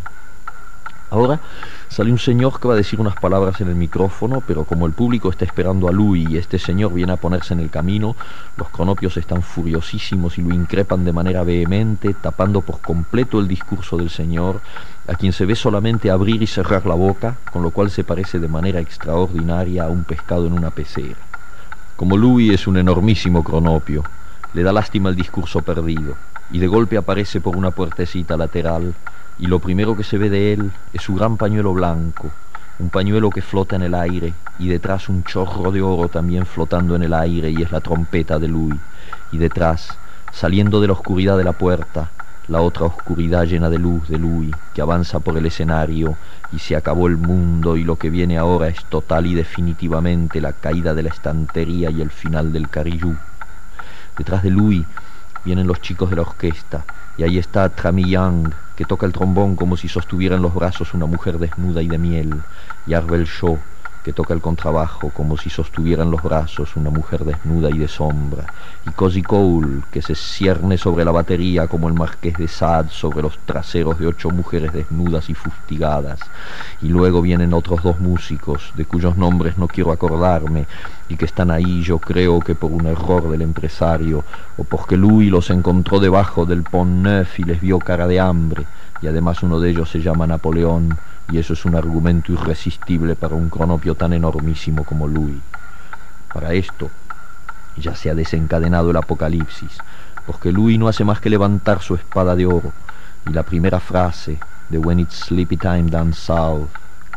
Ahora sale un señor que va a decir unas palabras en el micrófono, pero como el público está esperando a Louis y este señor viene a ponerse en el camino, los cronopios están furiosísimos y lo increpan de manera vehemente, tapando por completo el discurso del señor, a quien se ve solamente abrir y cerrar la boca, con lo cual se parece de manera extraordinaria a un pescado en una pecera. Como Louis es un enormísimo cronopio, le da lástima el discurso perdido, y de golpe aparece por una puertecita lateral, y lo primero que se ve de él es su gran pañuelo blanco, un pañuelo que flota en el aire, y detrás un chorro de oro también flotando en el aire, y es la trompeta de Louis, y detrás, saliendo de la oscuridad de la puerta, la otra oscuridad llena de luz de Louis, que avanza por el escenario, y se acabó el mundo, y lo que viene ahora es total y definitivamente la caída de la estantería y el final del carillú. Detrás de Louis vienen los chicos de la orquesta, y ahí está Tramillang, que toca el trombón como si sostuviera en los brazos una mujer desnuda y de miel, y Arbel Shaw, que toca el contrabajo como si sostuviera en los brazos una mujer desnuda y de sombra, y Cozy Cole, que se cierne sobre la batería como el marqués de Sade sobre los traseros de ocho mujeres desnudas y fustigadas, y luego vienen otros dos músicos, de cuyos nombres no quiero acordarme, y que están ahí yo creo que por un error del empresario, o porque Louis los encontró debajo del Pont Neuf y les vio cara de hambre, y además uno de ellos se llama Napoleón, y eso es un argumento irresistible para un cronopio tan enormísimo como Louis. Para esto ya se ha desencadenado el apocalipsis, porque Louis no hace más que levantar su espada de oro, y la primera frase de When It's Sleepy Time Down South,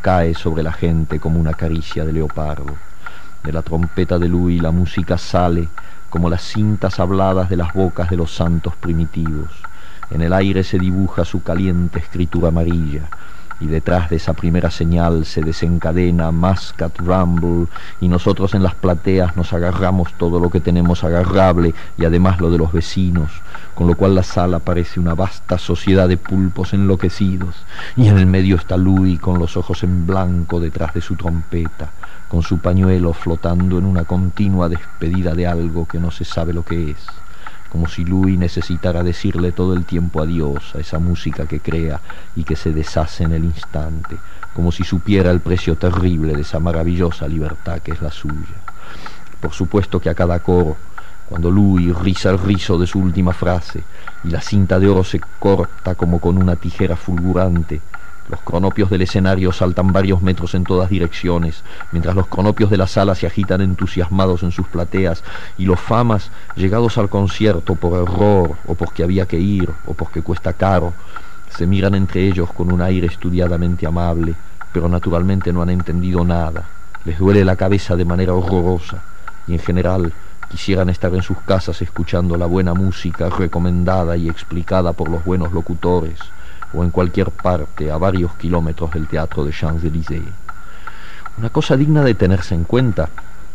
cae sobre la gente como una caricia de leopardo. De la trompeta de Louis la música sale como las cintas habladas de las bocas de los santos primitivos. En el aire se dibuja su caliente escritura amarilla, y detrás de esa primera señal se desencadena Muscat Rumble, y nosotros en las plateas nos agarramos todo lo que tenemos agarrable y además lo de los vecinos, con lo cual la sala parece una vasta sociedad de pulpos enloquecidos, y en el medio está Louis con los ojos en blanco detrás de su trompeta, con su pañuelo flotando en una continua despedida de algo que no se sabe lo que es, como si Louis necesitara decirle todo el tiempo adiós a esa música que crea y que se deshace en el instante, como si supiera el precio terrible de esa maravillosa libertad que es la suya. Por supuesto que a cada coro, cuando Louis riza el rizo de su última frase y la cinta de oro se corta como con una tijera fulgurante, los cronopios del escenario saltan varios metros en todas direcciones, mientras los cronopios de la sala se agitan entusiasmados en sus plateas, y los famas, llegados al concierto por error, o porque había que ir, o porque cuesta caro, se miran entre ellos con un aire estudiadamente amable, pero naturalmente no han entendido nada. Les duele la cabeza de manera horrorosa, y en general quisieran estar en sus casas escuchando la buena música recomendada y explicada por los buenos locutores, o en cualquier parte a varios kilómetros del teatro de Champs-Élysées. Una cosa digna de tenerse en cuenta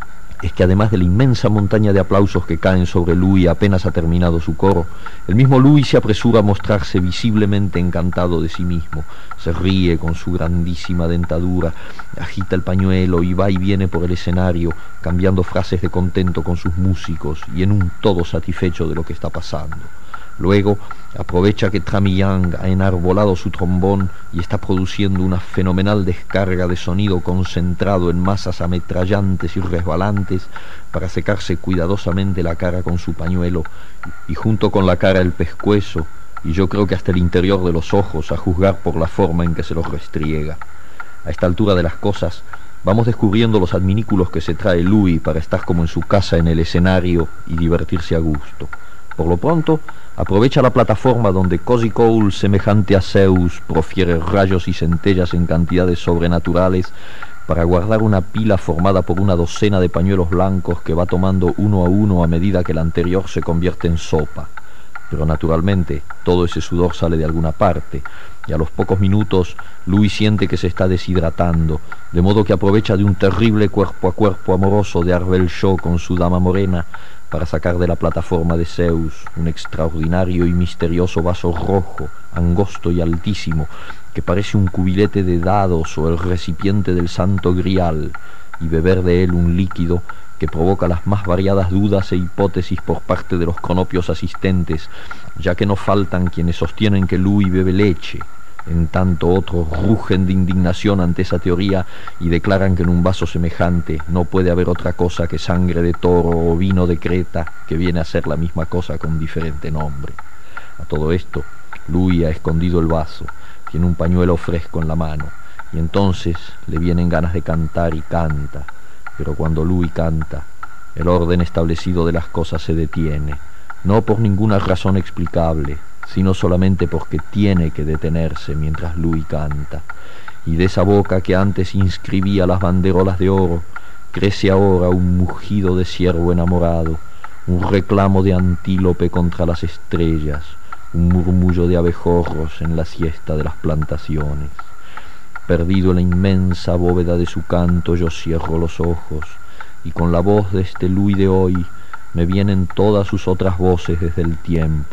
es que además de la inmensa montaña de aplausos que caen sobre Louis apenas ha terminado su coro, el mismo Louis se apresura a mostrarse visiblemente encantado de sí mismo. Se ríe con su grandísima dentadura, agita el pañuelo y va y viene por el escenario, cambiando frases de contento con sus músicos y en un todo satisfecho de lo que está pasando. Luego aprovecha que Tramillang ha enarbolado su trombón y está produciendo una fenomenal descarga de sonido concentrado en masas ametrallantes y resbalantes para secarse cuidadosamente la cara con su pañuelo, y junto con la cara el pescuezo, y yo creo que hasta el interior de los ojos, a juzgar por la forma en que se los restriega. A esta altura de las cosas vamos descubriendo los adminículos que se trae Louis para estar como en su casa en el escenario y divertirse a gusto. Por lo pronto, aprovecha la plataforma donde Cozy Cole, semejante a Zeus, profiere rayos y centellas en cantidades sobrenaturales para guardar una pila formada por una docena de pañuelos blancos que va tomando uno a uno a medida que el anterior se convierte en sopa. Pero naturalmente todo ese sudor sale de alguna parte, y a los pocos minutos Louis siente que se está deshidratando, de modo que aprovecha de un terrible cuerpo a cuerpo amoroso de Arbel Shaw con su dama morena para sacar de la plataforma de Zeus un extraordinario y misterioso vaso rojo, angosto y altísimo, que parece un cubilete de dados o el recipiente del santo grial, y beber de él un líquido que provoca las más variadas dudas e hipótesis por parte de los cronopios asistentes, ya que no faltan quienes sostienen que Louis bebe leche, en tanto otros rugen de indignación ante esa teoría y declaran que en un vaso semejante no puede haber otra cosa que sangre de toro o vino de Creta, que viene a ser la misma cosa con diferente nombre. A todo esto, Louis ha escondido el vaso, tiene un pañuelo fresco en la mano, y entonces le vienen ganas de cantar y canta, pero cuando Louis canta, el orden establecido de las cosas se detiene, no por ninguna razón explicable, sino solamente porque tiene que detenerse mientras Louis canta, y de esa boca que antes inscribía las banderolas de oro, crece ahora un mugido de ciervo enamorado, un reclamo de antílope contra las estrellas, un murmullo de abejorros en la siesta de las plantaciones. Perdido en la inmensa bóveda de su canto, yo cierro los ojos, y con la voz de este Louis de hoy me vienen todas sus otras voces desde el tiempo,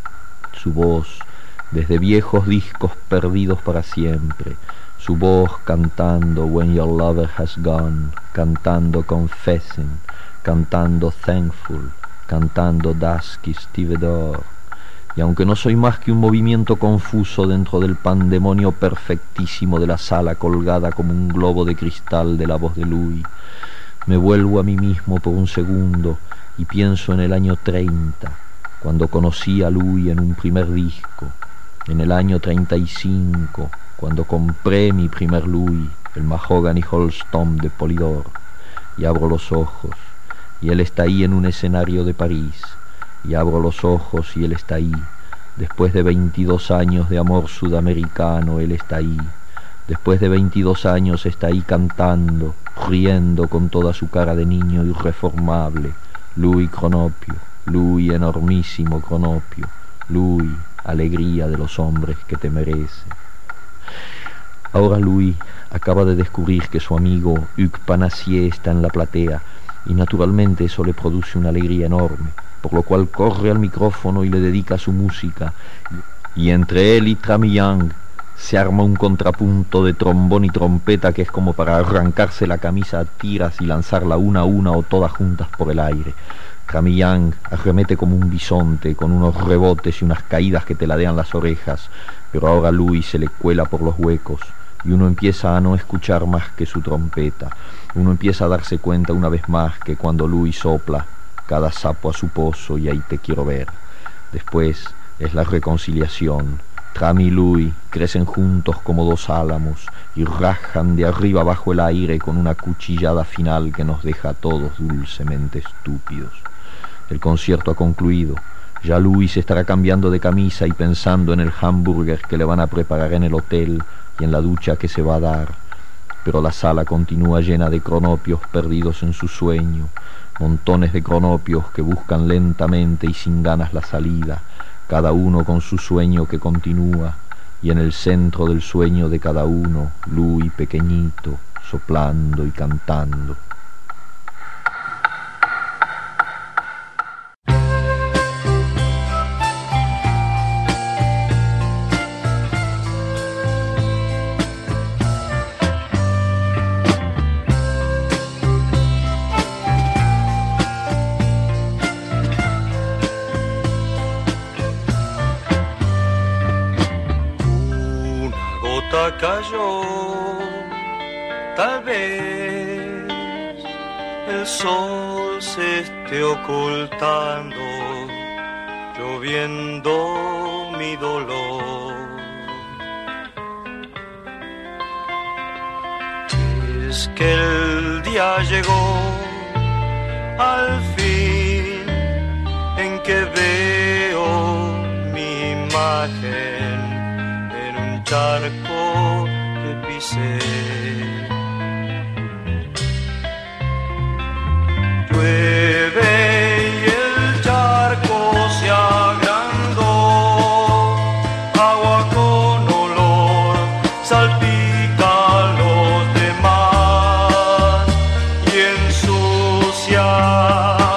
su voz desde viejos discos perdidos para siempre, su voz cantando When Your Lover Has Gone, cantando Confessing, cantando Thankful, cantando Dusky Stevedore. Y aunque no soy más que un movimiento confuso dentro del pandemonio perfectísimo de la sala colgada como un globo de cristal de la voz de Louis, me vuelvo a mí mismo por un segundo y pienso en el año treinta, cuando conocí a Louis en un primer disco, en el año treinta y cinco, cuando compré mi primer Louis, el Mahogany Holston de Polydor, y abro los ojos, y él está ahí en un escenario de París, y abro los ojos y él está ahí, después de veintidós años de amor sudamericano, él está ahí, Después de veintidós años está ahí cantando, riendo con toda su cara de niño irreformable. Louis Cronopio, Louis enormísimo Cronopio, Louis, alegría de los hombres que te merecen. Ahora Louis acaba de descubrir que su amigo Hugues Panassier está en la platea y naturalmente eso le produce una alegría enorme, por lo cual corre al micrófono y le dedica su música, y entre él y Tramillang se arma un contrapunto de trombón y trompeta que es como para arrancarse la camisa a tiras y lanzarla una a una o todas juntas por el aire. Tramillang arremete como un bisonte, con unos rebotes y unas caídas que te ladean las orejas, pero ahora Louis se le cuela por los huecos y uno empieza a no escuchar más que su trompeta. Uno empieza a darse cuenta una vez más que cuando Louis sopla, cada sapo a su pozo y ahí te quiero ver. Después es la reconciliación. Trami y Louis crecen juntos como dos álamos y rajan de arriba abajo el aire con una cuchillada final que nos deja a todos dulcemente estúpidos. El concierto ha concluido. Ya Louis estará cambiando de camisa y pensando en el hamburger que le van a preparar en el hotel y en la ducha que se va a dar. Pero la sala continúa llena de cronopios perdidos en su sueño, montones de cronopios que buscan lentamente y sin ganas la salida, cada uno con su sueño que continúa, y en el centro del sueño de cada uno, Louis pequeñito, soplando y cantando. Cayó, tal vez el sol se esté ocultando, lloviendo mi dolor. Es que el día llegó al fin en que veo mi imagen en un charco que pisé. Llueve y el charco se agrandó, agua con olor salpica a los demás y ensucia.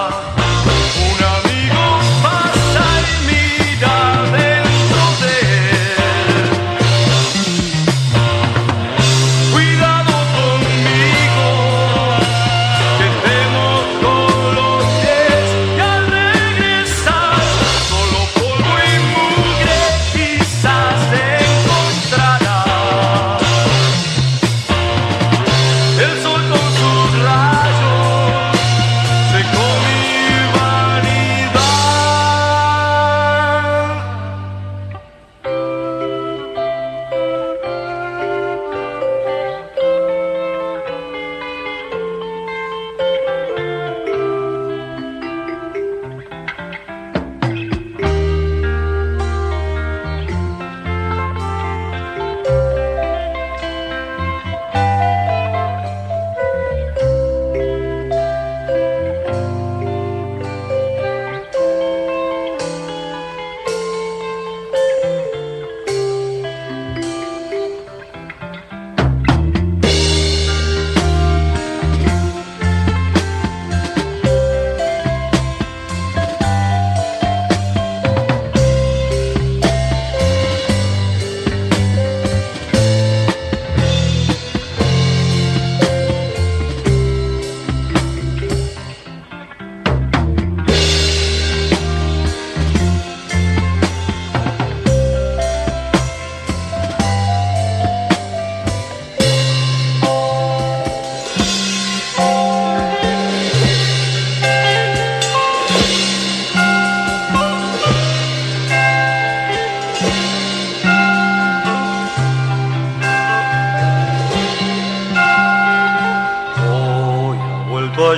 A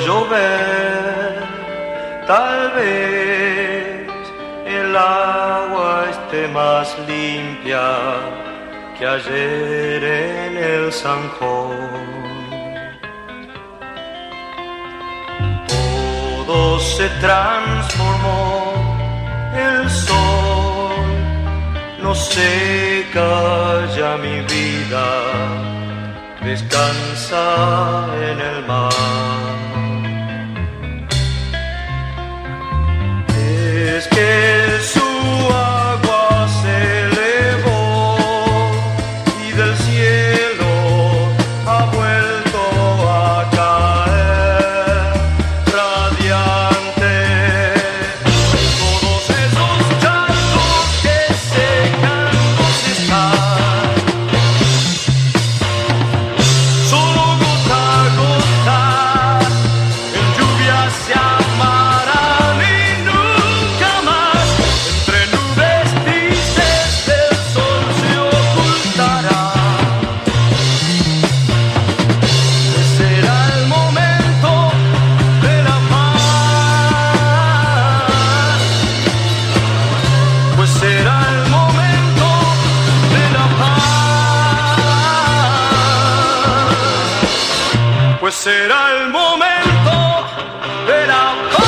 llover, tal vez el agua esté más limpia que ayer en el zanjón. Todo se transformó, el sol no seca ya mi vida, descansa en el mar. Es que su agua se elevó y del cielo ha vuelto a caer radiante. Todos esos charcos que secan no están, solo gota a gota en lluvia se amarán y nunca más entre nubes grises el sol se ocultará. Pues será el momento de la paz, pues será el momento de la paz, pues será el momento de la paz.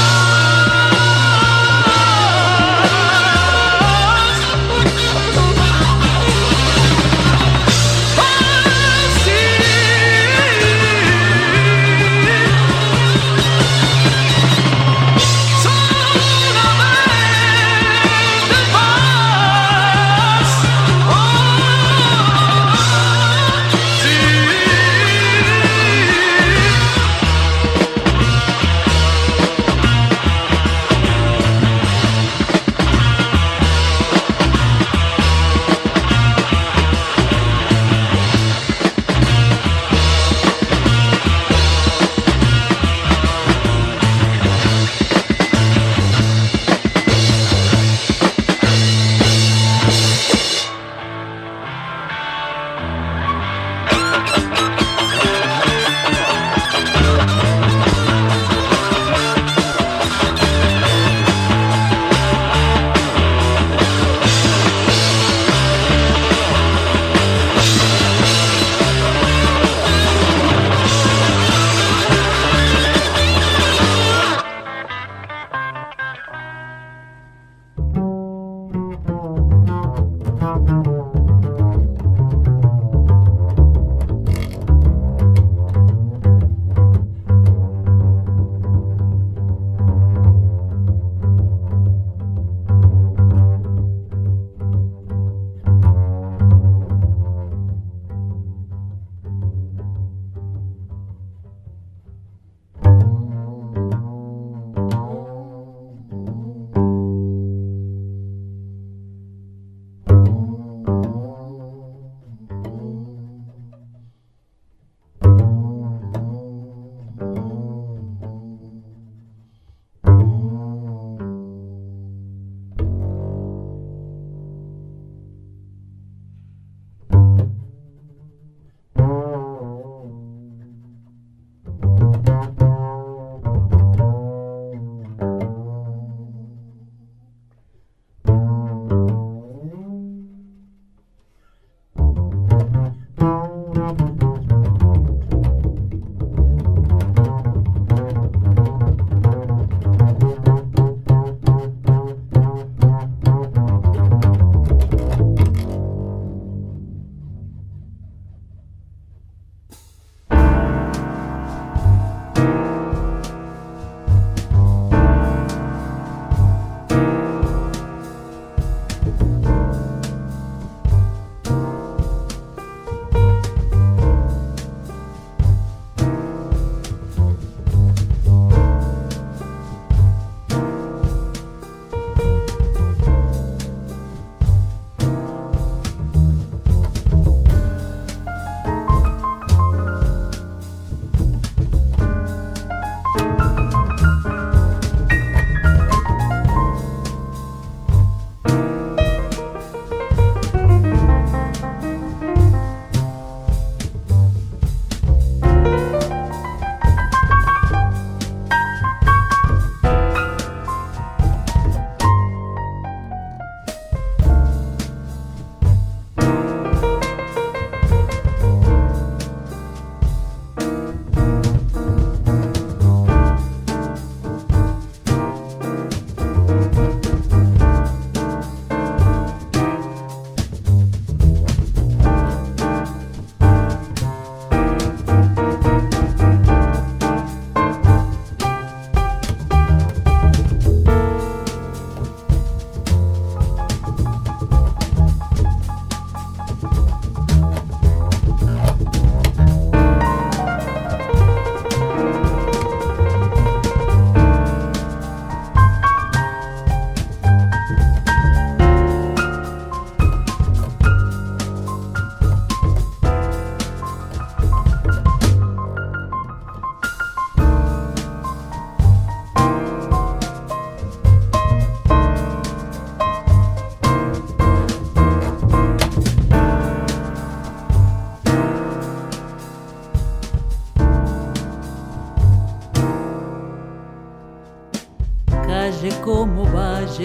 Paz, sí. Solamente paz. Oh, sí.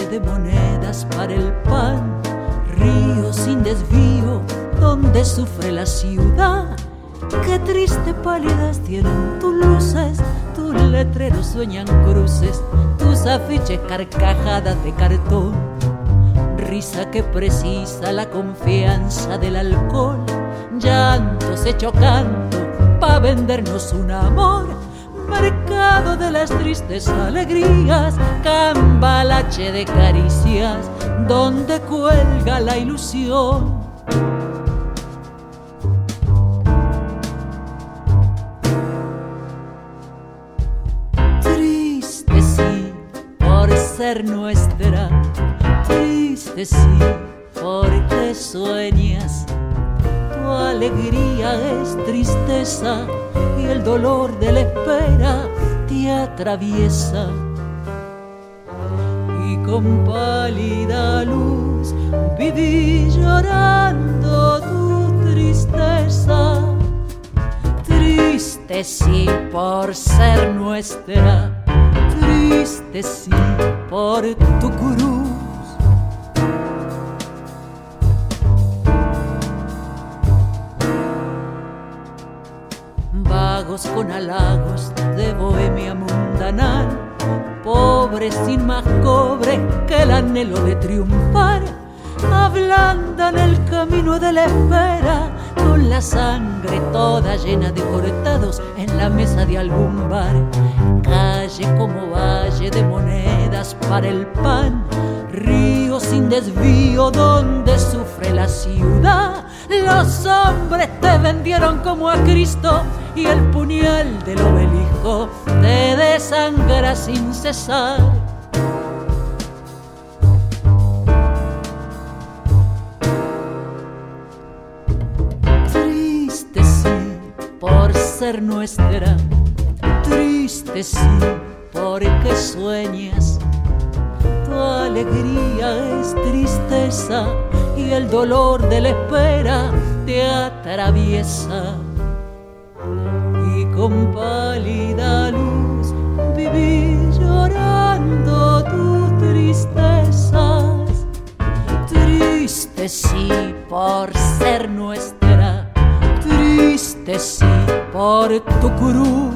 valle de monedas para el pan, río sin desvío donde sufre la ciudad. Qué triste palidez tienen tus luces, tus letreros sueñan cruces, tus afiches carcajadas de cartón. Risa que precisa la confianza del alcohol, llantos hecho canto pa' vendernos un amor. Mercado de las tristes alegrías, cambalache de caricias, donde cuelga la ilusión. Triste sí, por ser nuestra, triste sí, porque sueñas. Tu alegría es tristeza y el dolor de la espera te atraviesa. Y con pálida luz viví llorando tu tristeza. Triste sí por ser nuestra, triste sí por tu cruz. Vagos con halagos de bohemia mundanal, pobres sin más cobre que el anhelo de triunfar, ablandan el camino de la espera con la sangre toda llena de cortados en la mesa de algún bar. Calle como valle de monedas para el pan, río sin desvío donde sufre la ciudad. Los hombres te vendieron como a Cristo y el puñal del obelisco te desangra sin cesar. Triste sí por ser nuestra, triste sí porque sueñas. Tu alegría es tristeza y el dolor de la espera te atraviesa. Y con pálida luz viví llorando tus tristezas. Triste sí por ser nuestra, triste sí por tu cruz.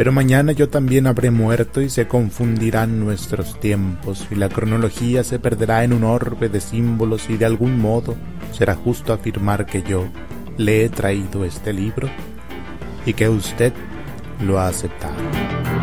Pero mañana yo también habré muerto y se confundirán nuestros tiempos y la cronología se perderá en un orbe de símbolos y de algún modo será justo afirmar que yo le he traído este libro y que usted lo ha aceptado.